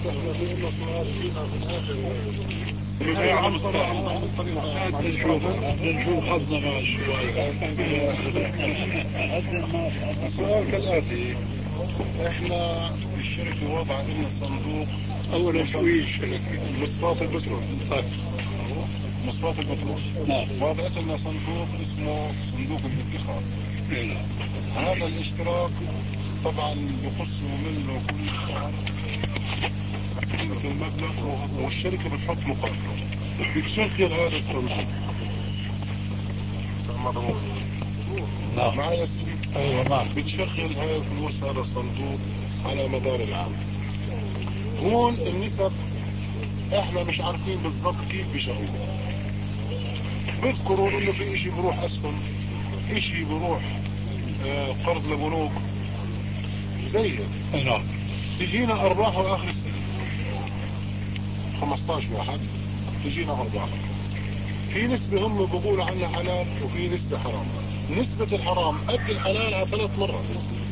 نشوف حظنا مع السؤال. السؤال كالآتي: احنا الشركة وضع لنا صندوق. أولا شو هي الشركة؟ مصفاة البترول. طيب. مصفاة البترول. نعم. وضعت لنا صندوق اسمه صندوق الادخار. نعم. هذا الاشتراك طبعا بقسموا منه كل شهر المبلغ، والشركة بتحط مقابله. بتشغل هذا الصندوق. نعم. معايا سيدي؟ أيوة معك. بتشغل هاي الفلوس هذا الصندوق على مدار العام. هون النسب احنا مش عارفين بالضبط كيف بيشغلوها. بيذكروا انه في اشي بروح اسهم، اشي بروح قرض لبنوك زي هيك. نعم. تجينا ارباح اخر السنة 15/1 تجينا ارباح. في نسبة هم بيقولوا عنها حلال وفي نسبة حرام. نسبة الحرام قد الحلال على 3 مرات.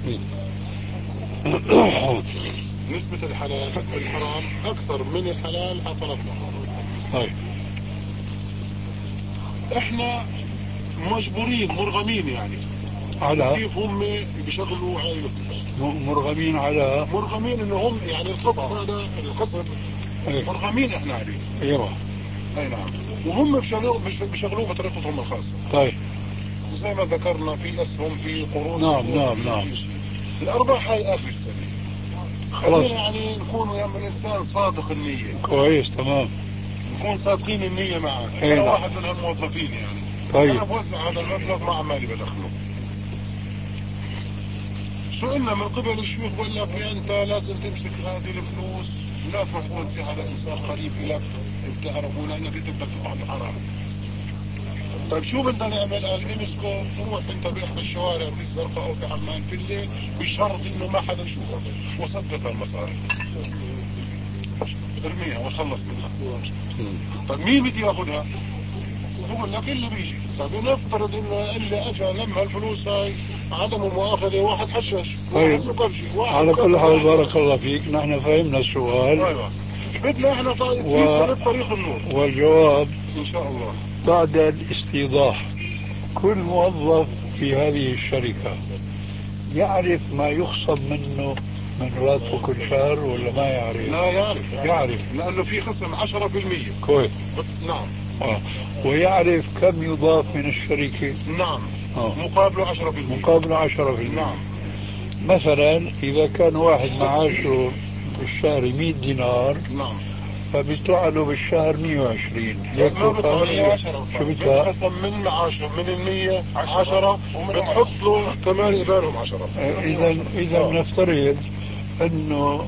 نسبة الحرام أكثر من الحلال على 3 مرات. طيب. احنا مجبورين مرغمين يعني على كيف هم بيشغلوا هاي الفلوس. مرغمين على مرغمين انه هم يعني القسط هذا القسط مرغمين احنا عليه. ايوه. اي نعم. وهم بيشغلوه بطريقتهم الخاصة. طيب. زي ما ذكرنا في اسهم، في قروض. نعم. الارباح هاي اخر السنة. خلينا يعني نكون يا الانسان صادق النية. كويس. تمام. نكون صادقين النية معه. أي انا نعم. واحد من الموظفين يعني. طيب. انا بوزع هذا المبلغ مع مالي بدخله. سئلنا من قبل الشيوخ بقول لك انت لازم تمسك هذه الفلوس ولا تروح توزعها على انسان قريب لك بتعرفه لانك انت بدك تقع بحرام. طيب شو بدنا نعمل؟ قال امسكه روح انت باحدى الشوارع في الزرقاء او في عمان في الليل بشرط انه ما حدا يشوفك وصدق المصاري. ارميها وخلص منها. طيب مين بده ياخذها؟ بقول لك اللي بيجي. طيب نفترض انه اللي اجى لما الفلوس هاي عدم المؤاخذه واحد حشش، واحد سكرجي، واحد على كل حال واحد. بارك الله فيك، نحن فهمنا السؤال. ايوه. بدنا احنا في طريق النور والجواب ان شاء الله بعد الاستيضاح. كل موظف في هذه الشركة يعرف ما يخصم منه من راتبه كل شهر ولا ما يعرف؟ لا يعرف. يعرف لانه في خصم 10%. كويس. نعم. ويعرف كم يضاف من الشركة. نعم. مقابله 10%. مقابله 10%. نعم. مثلا إذا كان واحد معاشه بالشهر 100 دينار، نعم. فبيطلع له بالشهر 120. لا ما بيطلع 110. شو بيطلع؟ بيتخصم من 10 من ال 100 10 بتحط له كمان يبانهم 10. إذا نفترض إنه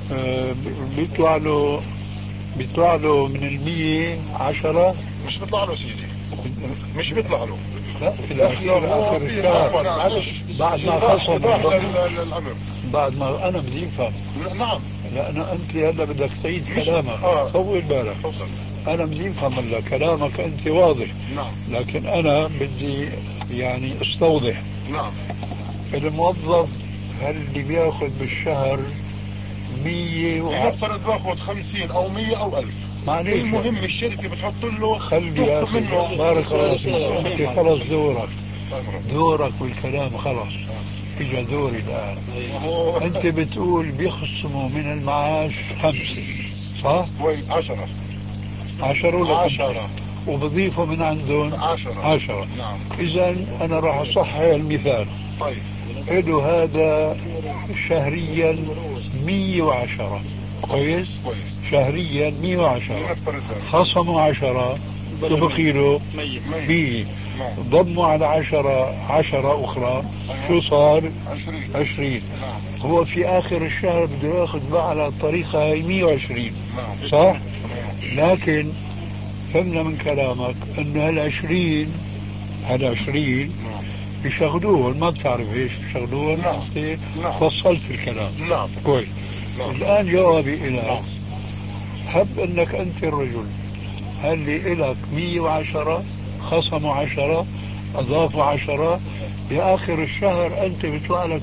بيطلع له من ال 100 10. مش بيطلع له سيدي. مش بيطلع له. لا في الأخير آخر الشهر معلش بعد ما خصم الأمر. بعد ما أنا بدي أفهم. نعم. لأن أنت هلا بدك تعيد كلامك. طول بالك. أنا بدي أفهم هلا كلامك أنت واضح. نعم. لكن أنا بدي يعني استوضح. نعم. الموظف هل اللي بياخذ بالشهر 100 نفترض باخذ 50 أو 100 أو 1000. المهم الشركة بتحط له تخصم منه. بارك الله فيك. أنت خلص دورك بالكلام خلص. اجى دوري الآن. أنت بتقول بيخصموا من المعاش 5 صح؟ 10 ولا 10 وبضيفوا من عندهم 10. نعم. إذا أنا راح أصحح المثال. طيب. له هذا شهريا 110. كويس. شهريا 110. خصموا 10 بقي له 100. ضموا على 10 أخرى. شو صار؟ 20. هو في آخر الشهر بده ياخذ بقى على الطريقة هاي 120. صح؟ لكن فهمنا من كلامك انه هال20 بيشغلوه، ما بتعرف ايش بيشغلوه. نعم. انت نعم. فصلت الكلام. نعم. كويس. نعم. الان جوابي لك. نعم. هب انك انت الرجل، هل لي لك 110 خصموا 10 اضافوا 10 باخر الشهر انت بيطلع لك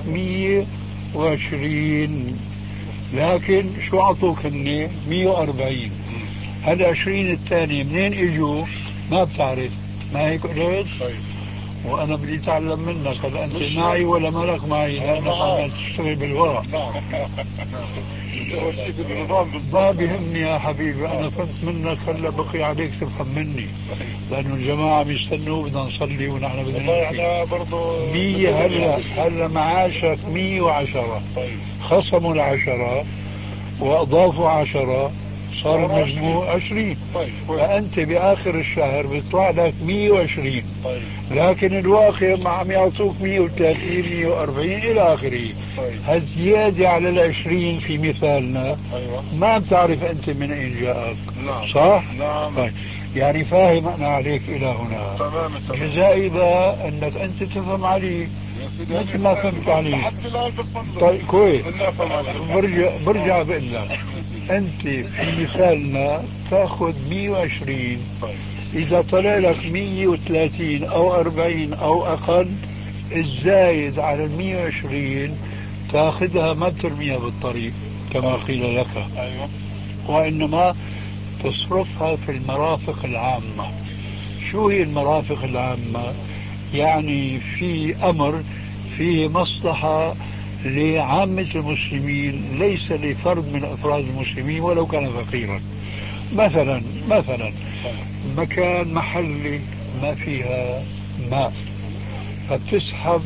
120، لكن شو اعطوك هن 140. هل 20 الثاني منين اجوا؟ ما بتعرف، ما هيك قلت؟ طيب. وانا بدي اتعلم منك. هلا انت مش معي ولا مالك معي؟ لانك عم تشتغل بالورق. نعم. هو شيء في النظام بالضبط. ما بيهمني يا حبيبي، انا فهمت منك. هلا بقي عليك تفهم مني، لانه الجماعه بيستنوا بدنا نصلي ونحن بدنا والله نمشي. انا برضه 100 هلا معاشك 110. طيب. خصموا العشرة واضافوا 10 صار صار المجموع 20. طيب. فانت باخر الشهر بيطلع لك 120. طيب. لكن الواقع ما عم يعطوك 130 140 الى اخره. طيب. هالزياده على ال20 في مثالنا ايوه. ما بتعرف انت من اين جاءك. نعم. صح؟ نعم. طيب. يعني فاهم انا عليك الى هنا. تمام. جزائي بقى انك انت تفهم علي يا سيدي مثل ما فهمت علي. لحد الان بصدق. طيب كويس. إني افهم عليك. برجع بقول لك، انت في مثالنا تاخذ 120. طيب. اذا طلع لك 130 او 40 او اقل، الزايد على ال 120 تاخذها ما ترميها بالطريق كما قيل لك. ايوه. وانما تصرفها في المرافق العامة. شو هي المرافق العامة؟ يعني في أمر فيه مصلحة لعامة المسلمين، ليس لفرد من أفراد المسلمين ولو كان فقيرا. مثلا مكان محلي ما فيها ماء، فتسحب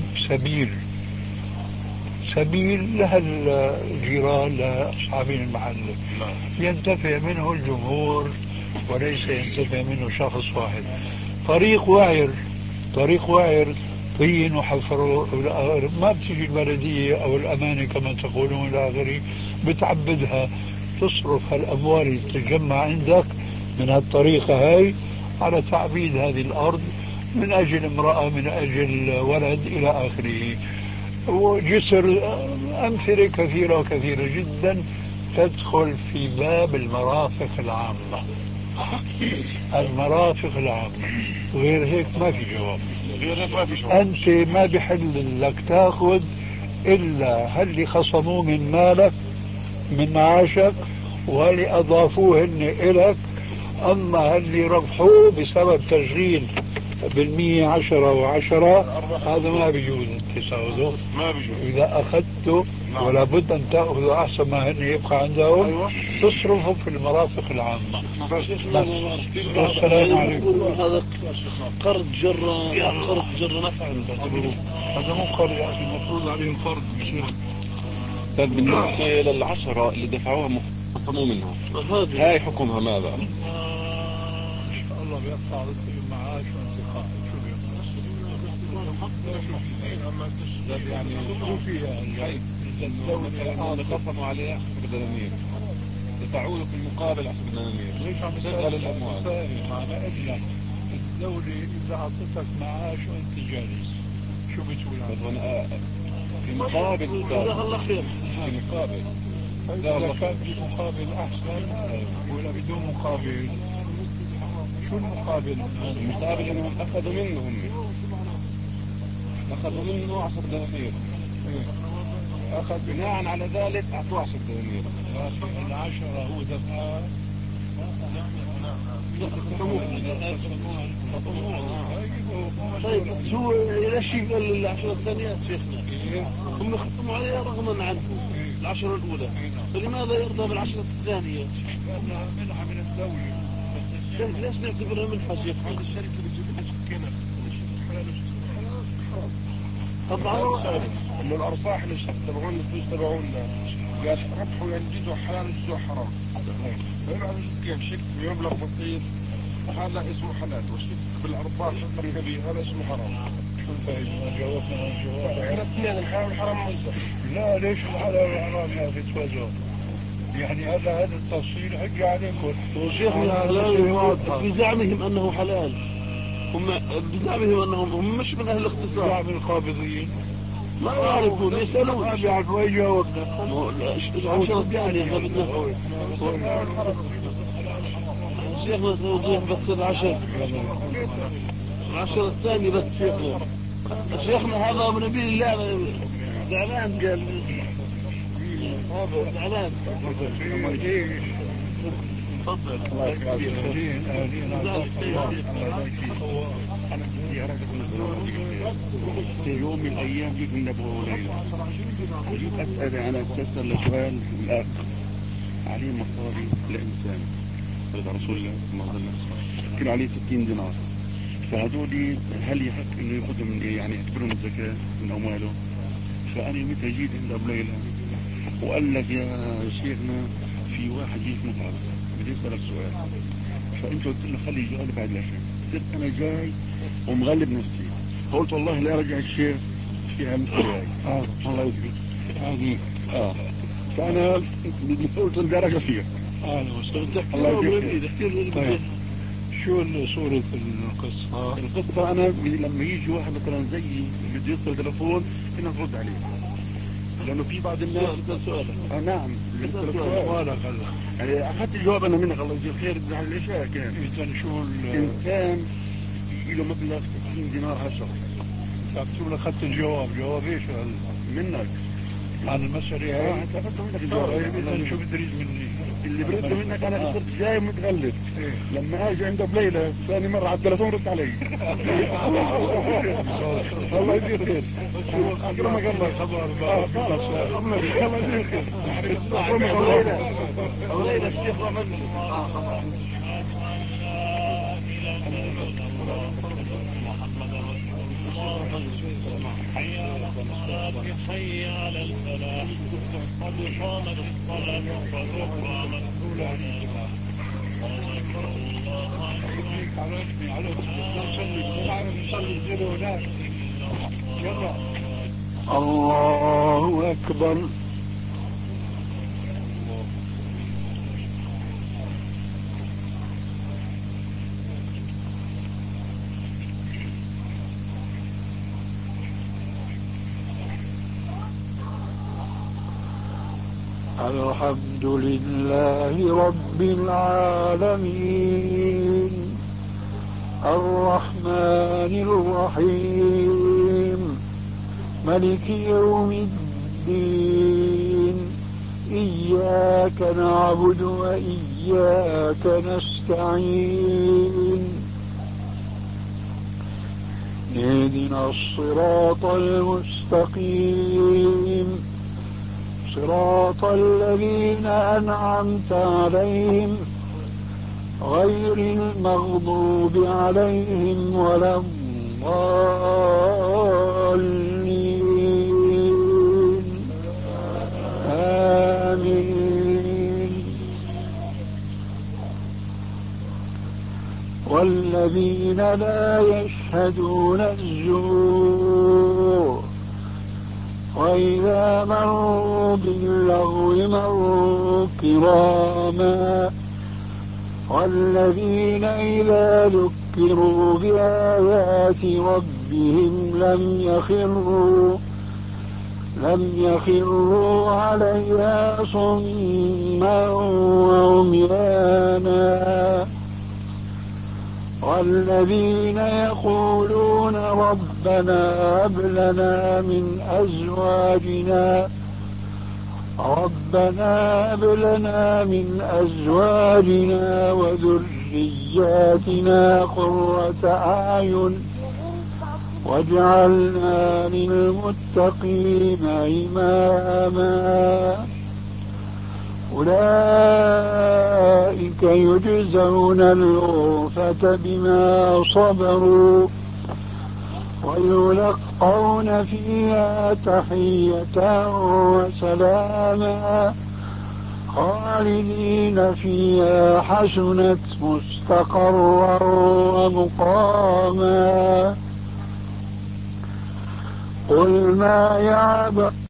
سبيل لهالجيران لأصحابين المحل، ينتفع منه الجمهور وليس ينتفع منه شخص واحد. طريق وعر طين وحفر ما بتيجي البلدية أو الأمانة كما تقولون إلى آخره بتعبدها. تصرف هالأموال اللي تتجمع عندك من هالطريقة هاي على تعبيد هذه الأرض من أجل امرأة، من أجل ولد إلى آخره. وجسر أمثلة كثيرة وكثيرة جدا تدخل في باب المرافق العامة. المرافق العامة غير هيك ما في جواب. أنت ما بحل لك تأخذ إلا هل خصموه من مالك من معاشك وهل أضافوه هن إلك. أما هل ربحوه بسبب تشغيل 110 هذا ما بيجوز انت تاخذه. ما بيجوز. اذا اخذته ولا بد ان تاخذه احسن ما هن يبقى عندهم. أيوة. تصرفه في المرافق العامة. بس. والسلام عليكم. هذا قرض جر نفع. هذا مو قرض يا اخي، المفروض عليهم قرض مش أستاذ بالنسبة لل10 اللي دفعوها خصموا منها، هاي حكمها ماذا؟ ان شاء الله بيطلع معاش وانتقاء. يعني شو فيها اللي خصموا عليه 10 دنانير دفعوا له في المقابل 10 دنانير. ليش عم تشغل الأموال؟ معنى إلا الدولة إذا أعطتك معاش وأنت جالس شو بتقول عنه؟ في مقابل جزاه الله خير. في مقابل إذا كان في مقابل أحسن ولا بدون مقابل. شو المقابل؟ المقابل انهم اخذوا منه 10 دنانير. اخذ بناء على ذلك اعطوه 10 دنانير. ال10 هو دفع. طيب شو ليش قال ال10 الثانيات شيخنا؟ هم خصموا عليها رغما عنه ال10 الأولى، فلماذا يرضى بال10 الثانية؟ لأنها منحة من الدولة. ليش نعتبرها منحة شيخنا؟ الشركة اللي جبت كنا طبعا انه الارباح اللي تبعون الفلوس تبعونا قال ربحوا ينجزوا حلال وينجزوا حرام. فيبقى كيف شك بمبلغ بسيط هذا اسمه حلال، والشك بالارباح الكبير هذا اسمه حرام. شو الفائدة؟ ما جاوبنا عن الجواب. احنا اثنين الحلال والحرام موزع. لا ليش الحلال والحرام يا أخي توزعوا؟ يعني هذا التفصيل حجة عليكم. وشيخنا حلال بزعمهم أنه حلال. هم بزعمهم انهم هم مش من اهل الاختصاص. زعم القابضيين ما يعرفون يسألون. ما بيعرفوا يجاوبنا. العشرة الثانية احنا بدنا شيخنا توضيح بس العشرة الثانية بس شيخنا هذا من نبي الله زعلان قال زعلان. تفضل. الله يكرمك. أنا بدي أراجعكم في يوم من الأيام جيت من أبو ليلى وجيت أسأل أنا أستفسر لسؤال الأخ عليه مصاري لإنسان رضا رسول الله صلى الله عليه وسلم كل عليه 60 دينار فهذول هل يحق إنه يأخذهم يعني يعتبرهم الزكاة من أمواله؟ فأنا يومتها جيت عند أبو ليلى وقال لك يا شيخنا في واحد جيت متعب بدي أسألك سؤال فأنت قلت له خلي يجي بعد العشاء صرت أنا جاي ومغلب نفسي قلت والله لا أرجع الشيخ فيها مثل هاي الله يسلمك هذه فأنا قلت بدي أرجع فيها الله يسلمك. طيب شو صورة القصة؟ القصة أنا لما يجي واحد مثلا زيي بده يتصل تلفون كنا نرد عليه لأنه في بعض الناس سؤالك نعم سؤالك يعني أخذت الجواب أنا منك الله يجزيه خير على العشاء كان شو الإنسان له مبلغ 60 دينار على الشهر شو أخذت الجواب إيش منك عن المسألة هاي أخذت منك الجواب شو بتريد مني اللي بريده منك أنا صرت جاي متغلب لما أجي عند بليلة ثاني مرة على التلفون رد علي الله يجزيه خير أكرمك الله خبر الله يجزيه خير أكرمك الله أولينا الشيخ رمضان حي على الصلاة حي على الفلاح قد قامت الصلاة قد قامت الله أكبر. الحمد لله رب العالمين الرحمن الرحيم ملك يوم الدين إياك نعبد وإياك نستعين اهدنا الصراط المستقيم صراط الذين أنعمت عليهم غير المغضوب عليهم ولا الضالين آمين. والذين لا يشهدون الزور وإذا مروا باللغو مروا كراما والذين إذا ذكروا بآيات ربهم لم يخروا عليها صما وعميانا والذين يقولون ربنا هب لنا من أزواجنا وذرياتنا قرة أعين واجعلنا للمتقين إماما أولئك يجزون الغرفة بما صبروا ويلقون فيها تحية وسلاما خالدين فيها حسنت مستقرا ومقاما. قل ما يعبأ